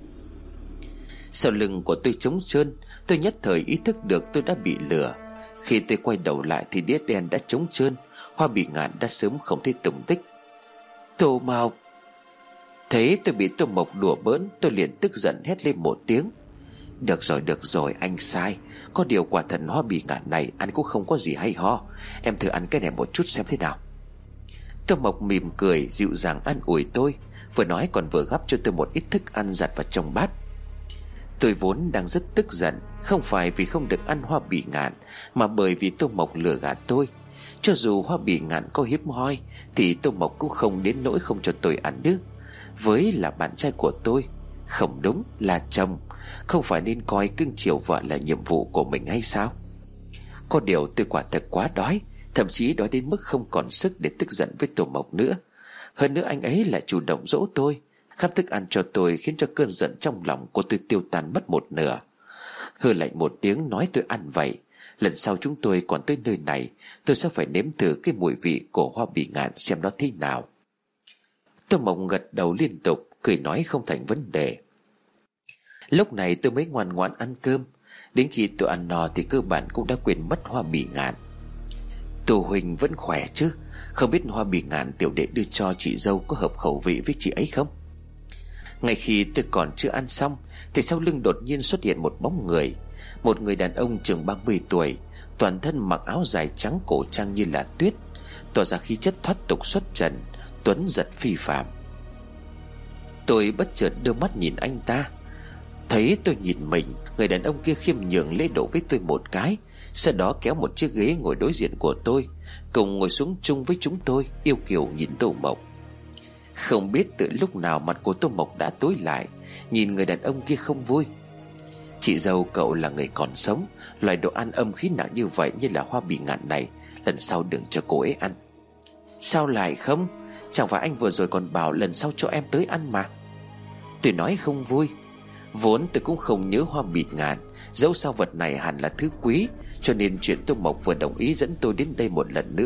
Sau lưng của tôi trống trơn. Tôi nhất thời ý thức được tôi đã bị lừa. Khi tôi quay đầu lại thì đĩa đen đã trống trơn, hoa bỉ ngạn đã sớm không thấy tung tích. Tô Mộc! Thế tôi bị Tô Mộc đùa bỡn, tôi liền tức giận hét lên một tiếng. Được rồi, được rồi, anh sai. Có điều quả thần hoa bỉ ngạn này ăn cũng không có gì hay ho. Em thử ăn cái này một chút xem thế nào. Tô Mộc mỉm cười dịu dàng an ủi tôi, vừa nói còn vừa gắp cho tôi một ít thức ăn giặt vào trong bát. Tôi vốn đang rất tức giận, không phải vì không được ăn hoa bỉ ngạn, mà bởi vì Tô Mộc lừa gạt tôi. Cho dù hoa bỉ ngạn có hiếm hoi thì Tô Mộc cũng không đến nỗi không cho tôi ăn chứ. Với là bạn trai của tôi, không đúng là chồng, không phải nên coi cưng chiều vợ là nhiệm vụ của mình hay sao? Có điều tôi quả thật quá đói, thậm chí đói đến mức không còn sức để tức giận với Tô Mộc nữa. Hơn nữa anh ấy lại chủ động dỗ tôi, khắp thức ăn cho tôi, khiến cho cơn giận trong lòng của tôi tiêu tan mất một nửa. Hừ lạnh một tiếng nói tôi ăn vậy. Lần sau chúng tôi còn tới nơi này, tôi sẽ phải nếm thử cái mùi vị của hoa bỉ ngạn xem nó thế nào. Tô Mộc gật đầu liên tục, cười nói không thành vấn đề. Lúc này tôi mới ngoan ngoãn ăn cơm. Đến khi tôi ăn no thì cơ bản cũng đã quên mất hoa bỉ ngạn. Tô huynh vẫn khỏe chứ? Không biết hoa bỉ ngạn tiểu đệ đưa cho chị dâu có hợp khẩu vị với chị ấy không? Ngay khi tôi còn chưa ăn xong thì sau lưng đột nhiên xuất hiện một bóng người. Một người đàn ông chừng ba mươi tuổi, toàn thân mặc áo dài trắng cổ trang như là tuyết, tỏa ra khí chất thoát tục xuất trần, tuấn giật phi phàm. Tôi bất chợt đưa mắt nhìn anh ta. Thấy tôi nhìn mình, người đàn ông kia khiêm nhường lễ độ với tôi một cái, sau đó kéo một chiếc ghế ngồi đối diện của tôi, cùng ngồi xuống chung với chúng tôi, yêu kiều nhìn Tô Mộc. Không biết từ lúc nào mặt của Tô Mộc đã tối lại, nhìn người đàn ông kia không vui. Chị dâu cậu là người còn sống, loại đồ ăn âm khí nặng như vậy như là hoa bỉ ngạn này, lần sau đừng cho cô ấy ăn. Sao lại không? Chẳng phải anh vừa rồi còn bảo lần sau cho em tới ăn mà. Tôi nói không vui. Vốn tôi cũng không nhớ hoa bỉ ngạn, dẫu sao vật này hẳn là thứ quý, cho nên chuyện Tô Mộc vừa đồng ý dẫn tôi đến đây một lần nữa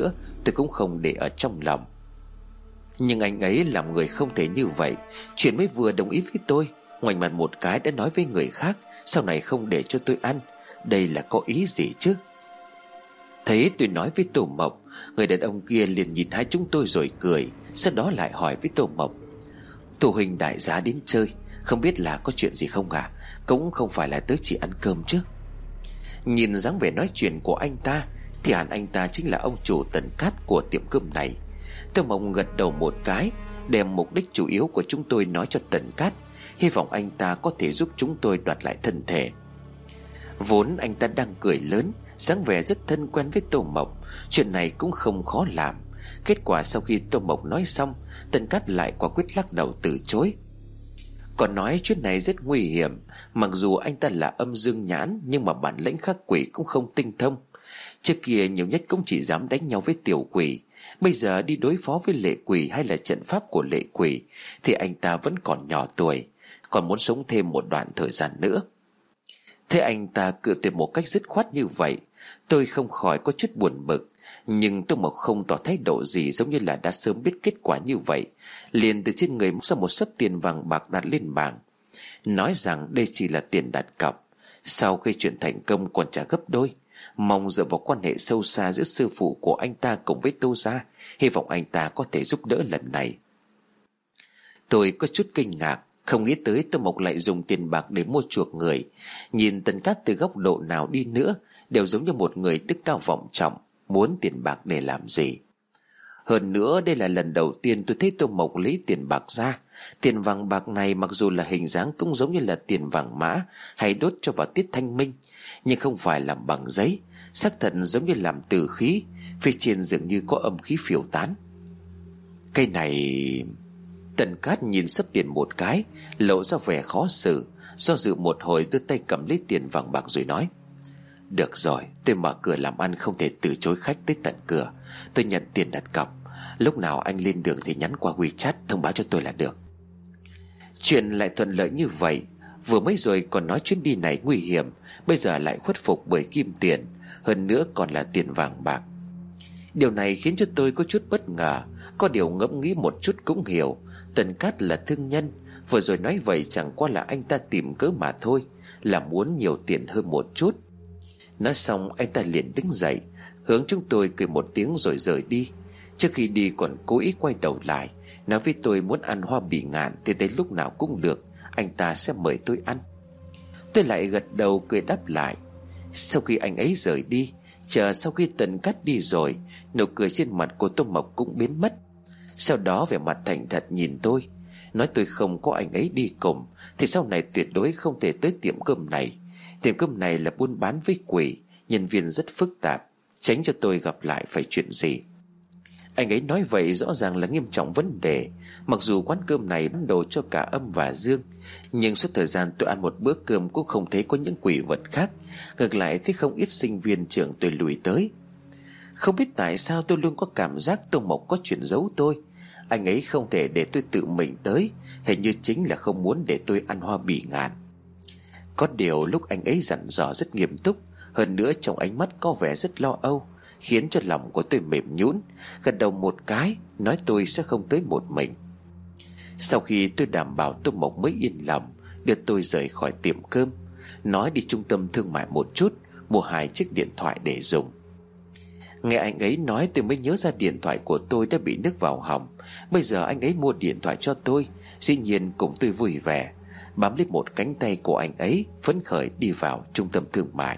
tôi cũng không để ở trong lòng. Nhưng anh ấy làm người không thể như vậy. Chuyện mới vừa đồng ý với tôi, ngoảnh mặt một cái đã nói với người khác sau này không để cho tôi ăn. Đây là có ý gì chứ? Thấy tôi nói với Tô Mộc, người đàn ông kia liền nhìn hai chúng tôi rồi cười. Sau đó lại hỏi với Tô Mộc: Tô huynh đại giá đến chơi, không biết là có chuyện gì không à? Cũng không phải là tới chỉ ăn cơm chứ. Nhìn dáng vẻ nói chuyện của anh ta thì hẳn anh ta chính là ông chủ Tần Cát của tiệm cơm này. Tô Mộc gật đầu một cái, đem mục đích chủ yếu của chúng tôi nói cho Tần Cát, hy vọng anh ta có thể giúp chúng tôi đoạt lại thân thể. Vốn anh ta đang cười lớn, dáng vẻ rất thân quen với Tô Mộc, chuyện này cũng không khó làm. Kết quả sau khi Tô Mộc nói xong, Tần Cát lại quả quyết lắc đầu từ chối. Còn nói chuyện này rất nguy hiểm. Mặc dù anh ta là âm dương nhãn, nhưng mà bản lĩnh khắc quỷ cũng không tinh thông. Trước kia nhiều nhất cũng chỉ dám đánh nhau với tiểu quỷ, bây giờ đi đối phó với lệ quỷ hay là trận pháp của lệ quỷ thì anh ta vẫn còn nhỏ tuổi, còn muốn sống thêm một đoạn thời gian nữa. Thế anh ta cự tuyệt một cách dứt khoát như vậy, tôi không khỏi có chút buồn bực. Nhưng Tô Mộc không tỏ thái độ gì, giống như là đã sớm biết kết quả như vậy, liền từ trên người móc ra một xấp tiền vàng bạc đặt lên bàn, nói rằng đây chỉ là tiền đặt cọc, sau khi chuyện thành công còn trả gấp đôi. Mong dựa vào quan hệ sâu xa giữa sư phụ của anh ta cùng với Tô gia, hy vọng anh ta có thể giúp đỡ lần này. Tôi có chút kinh ngạc, không nghĩ tới Tô Mộc lại dùng tiền bạc để mua chuộc người. Nhìn Tần Cát từ góc độ nào đi nữa đều giống như một người đức cao vọng trọng, muốn tiền bạc để làm gì. Hơn nữa đây là lần đầu tiên tôi thấy Tô Mộc lấy tiền bạc ra. Tiền vàng bạc này mặc dù là hình dáng cũng giống như là tiền vàng mã hay đốt cho vào tiết thanh minh, nhưng không phải làm bằng giấy, xác thật giống như làm từ khí, phía trên dường như có âm khí phiêu tán. Cái này... Tần Cát nhìn xấp tiền một cái, lộ ra vẻ khó xử, do dự một hồi đưa tay cầm lấy tiền vàng bạc rồi nói: Được rồi, tôi mở cửa làm ăn không thể từ chối khách tới tận cửa. Tôi nhận tiền đặt cọc, lúc nào anh lên đường thì nhắn qua WeChat thông báo cho tôi là được. Chuyện lại thuận lợi như vậy. Vừa mới rồi còn nói chuyến đi này nguy hiểm, bây giờ lại khuất phục bởi kim tiền, hơn nữa còn là tiền vàng bạc. Điều này khiến cho tôi có chút bất ngờ. Có điều ngẫm nghĩ một chút cũng hiểu, Tần Cát là thương nhân, vừa rồi nói vậy chẳng qua là anh ta tìm cớ mà thôi, là muốn nhiều tiền hơn một chút. Nói xong anh ta liền đứng dậy, hướng chúng tôi cười một tiếng rồi rời đi. Trước khi đi còn cố ý quay đầu lại, nói với tôi muốn ăn hoa bỉ ngạn thì tới lúc nào cũng được, anh ta sẽ mời tôi ăn. Tôi lại gật đầu cười đáp lại. Sau khi anh ấy rời đi, chờ sau khi Tần Cát đi rồi, nụ cười trên mặt của Tô Mộc cũng biến mất. Sau đó vẻ mặt thành thật nhìn tôi, nói tôi không có anh ấy đi cùng thì sau này tuyệt đối không thể tới tiệm cơm này. Tiệm cơm này là buôn bán với quỷ, nhân viên rất phức tạp, tránh cho tôi gặp lại phải chuyện gì. Anh ấy nói vậy rõ ràng là nghiêm trọng vấn đề. Mặc dù quán cơm này bán đồ cho cả âm và dương, nhưng suốt thời gian tôi ăn một bữa cơm cũng không thấy có những quỷ vật khác. Ngược lại thấy không ít sinh viên trường tôi lùi tới. Không biết tại sao tôi luôn có cảm giác Tô Mộc có chuyện giấu tôi. Anh ấy không thể để tôi tự mình tới, hình như chính là không muốn để tôi ăn hoa bỉ ngạn. Có điều lúc anh ấy dặn dò rất nghiêm túc, hơn nữa trong ánh mắt có vẻ rất lo âu, khiến cho lòng của tôi mềm nhũn, gật đầu một cái, nói tôi sẽ không tới một mình. Sau khi tôi đảm bảo Tô Mộc mới yên lòng, đưa tôi rời khỏi tiệm cơm, nói đi trung tâm thương mại một chút, mua hai chiếc điện thoại để dùng. Nghe anh ấy nói tôi mới nhớ ra điện thoại của tôi đã bị nước vào hỏng. Bây giờ anh ấy mua điện thoại cho tôi, dĩ nhiên cùng tôi vui vẻ, bám lấy một cánh tay của anh ấy, phấn khởi đi vào trung tâm thương mại.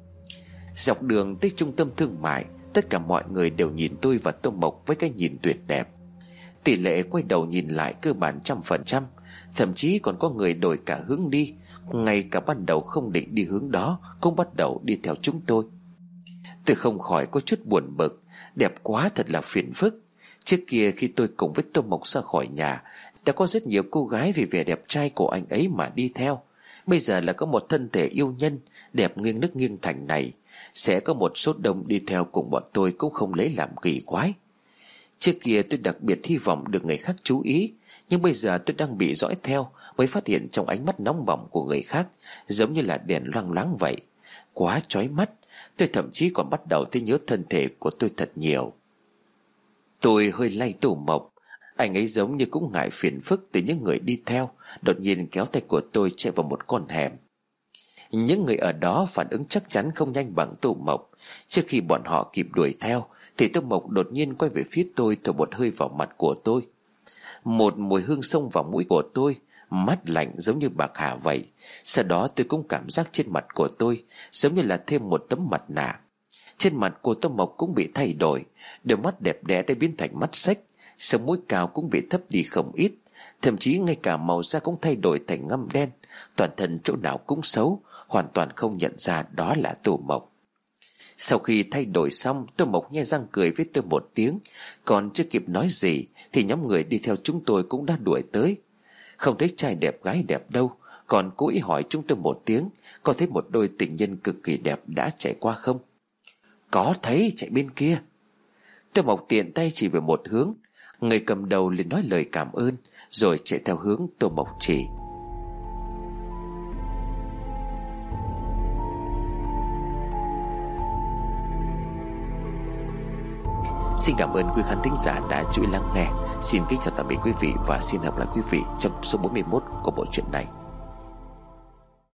Dọc đường tới trung tâm thương mại, tất cả mọi người đều nhìn tôi và Tô Mộc với cái nhìn tuyệt đẹp. Tỷ lệ quay đầu nhìn lại cơ bản trăm phần trăm, thậm chí còn có người đổi cả hướng đi, ngay cả ban đầu không định đi hướng đó cũng bắt đầu đi theo chúng tôi. Tôi không khỏi có chút buồn bực, đẹp quá thật là phiền phức. Trước kia khi tôi cùng với Tô Mộc ra khỏi nhà, đã có rất nhiều cô gái vì vẻ đẹp trai của anh ấy mà đi theo. Bây giờ là có một thân thể yêu nhân đẹp nghiêng nước nghiêng thành này, sẽ có một số đông đi theo cùng bọn tôi cũng không lấy làm kỳ quái. Trước kia tôi đặc biệt hy vọng được người khác chú ý, nhưng bây giờ tôi đang bị dõi theo, mới phát hiện trong ánh mắt nóng bỏng của người khác giống như là đèn loang loáng vậy, quá chói mắt. Tôi thậm chí còn bắt đầu thấy nhớ thân thể của tôi thật nhiều. Tôi hơi lay Tô Mộc. Anh ấy giống như cũng ngại phiền phức từ những người đi theo, đột nhiên kéo tay của tôi chạy vào một con hẻm. Những người ở đó phản ứng chắc chắn không nhanh bằng Tô Mộc. Trước khi bọn họ kịp đuổi theo thì Tô Mộc đột nhiên quay về phía tôi, thổi một hơi vào mặt của tôi. Một mùi hương xông vào mũi của tôi, mát lạnh giống như bạc hà vậy. Sau đó tôi cũng cảm giác trên mặt của tôi giống như là thêm một tấm mặt nạ. Trên mặt của Tô Mộc cũng bị thay đổi, đôi mắt đẹp đẽ đã biến thành mắt xếch, sống mũi cao cũng bị thấp đi không ít, thậm chí ngay cả màu da cũng thay đổi thành ngăm đen. Toàn thân chỗ nào cũng xấu, hoàn toàn không nhận ra đó là Tô Mộc. Sau khi thay đổi xong, Tô Mộc nhe răng cười với tôi một tiếng. Còn chưa kịp nói gì thì nhóm người đi theo chúng tôi cũng đã đuổi tới. Không thấy trai đẹp gái đẹp đâu, còn cố ý hỏi chúng tôi một tiếng có thấy một đôi tình nhân cực kỳ đẹp đã chạy qua không. Có thấy, chạy bên kia. Tô Mộc tiện tay chỉ về một hướng. Người cầm đầu liền nói lời cảm ơn rồi chạy theo hướng Tô Mộc chỉ. Xin cảm ơn quý khán thính giả đã chú ý lắng nghe. Xin kính chào tạm biệt quý vị và xin hẹn gặp lại quý vị trong số bốn mươi mốt của bộ truyện này.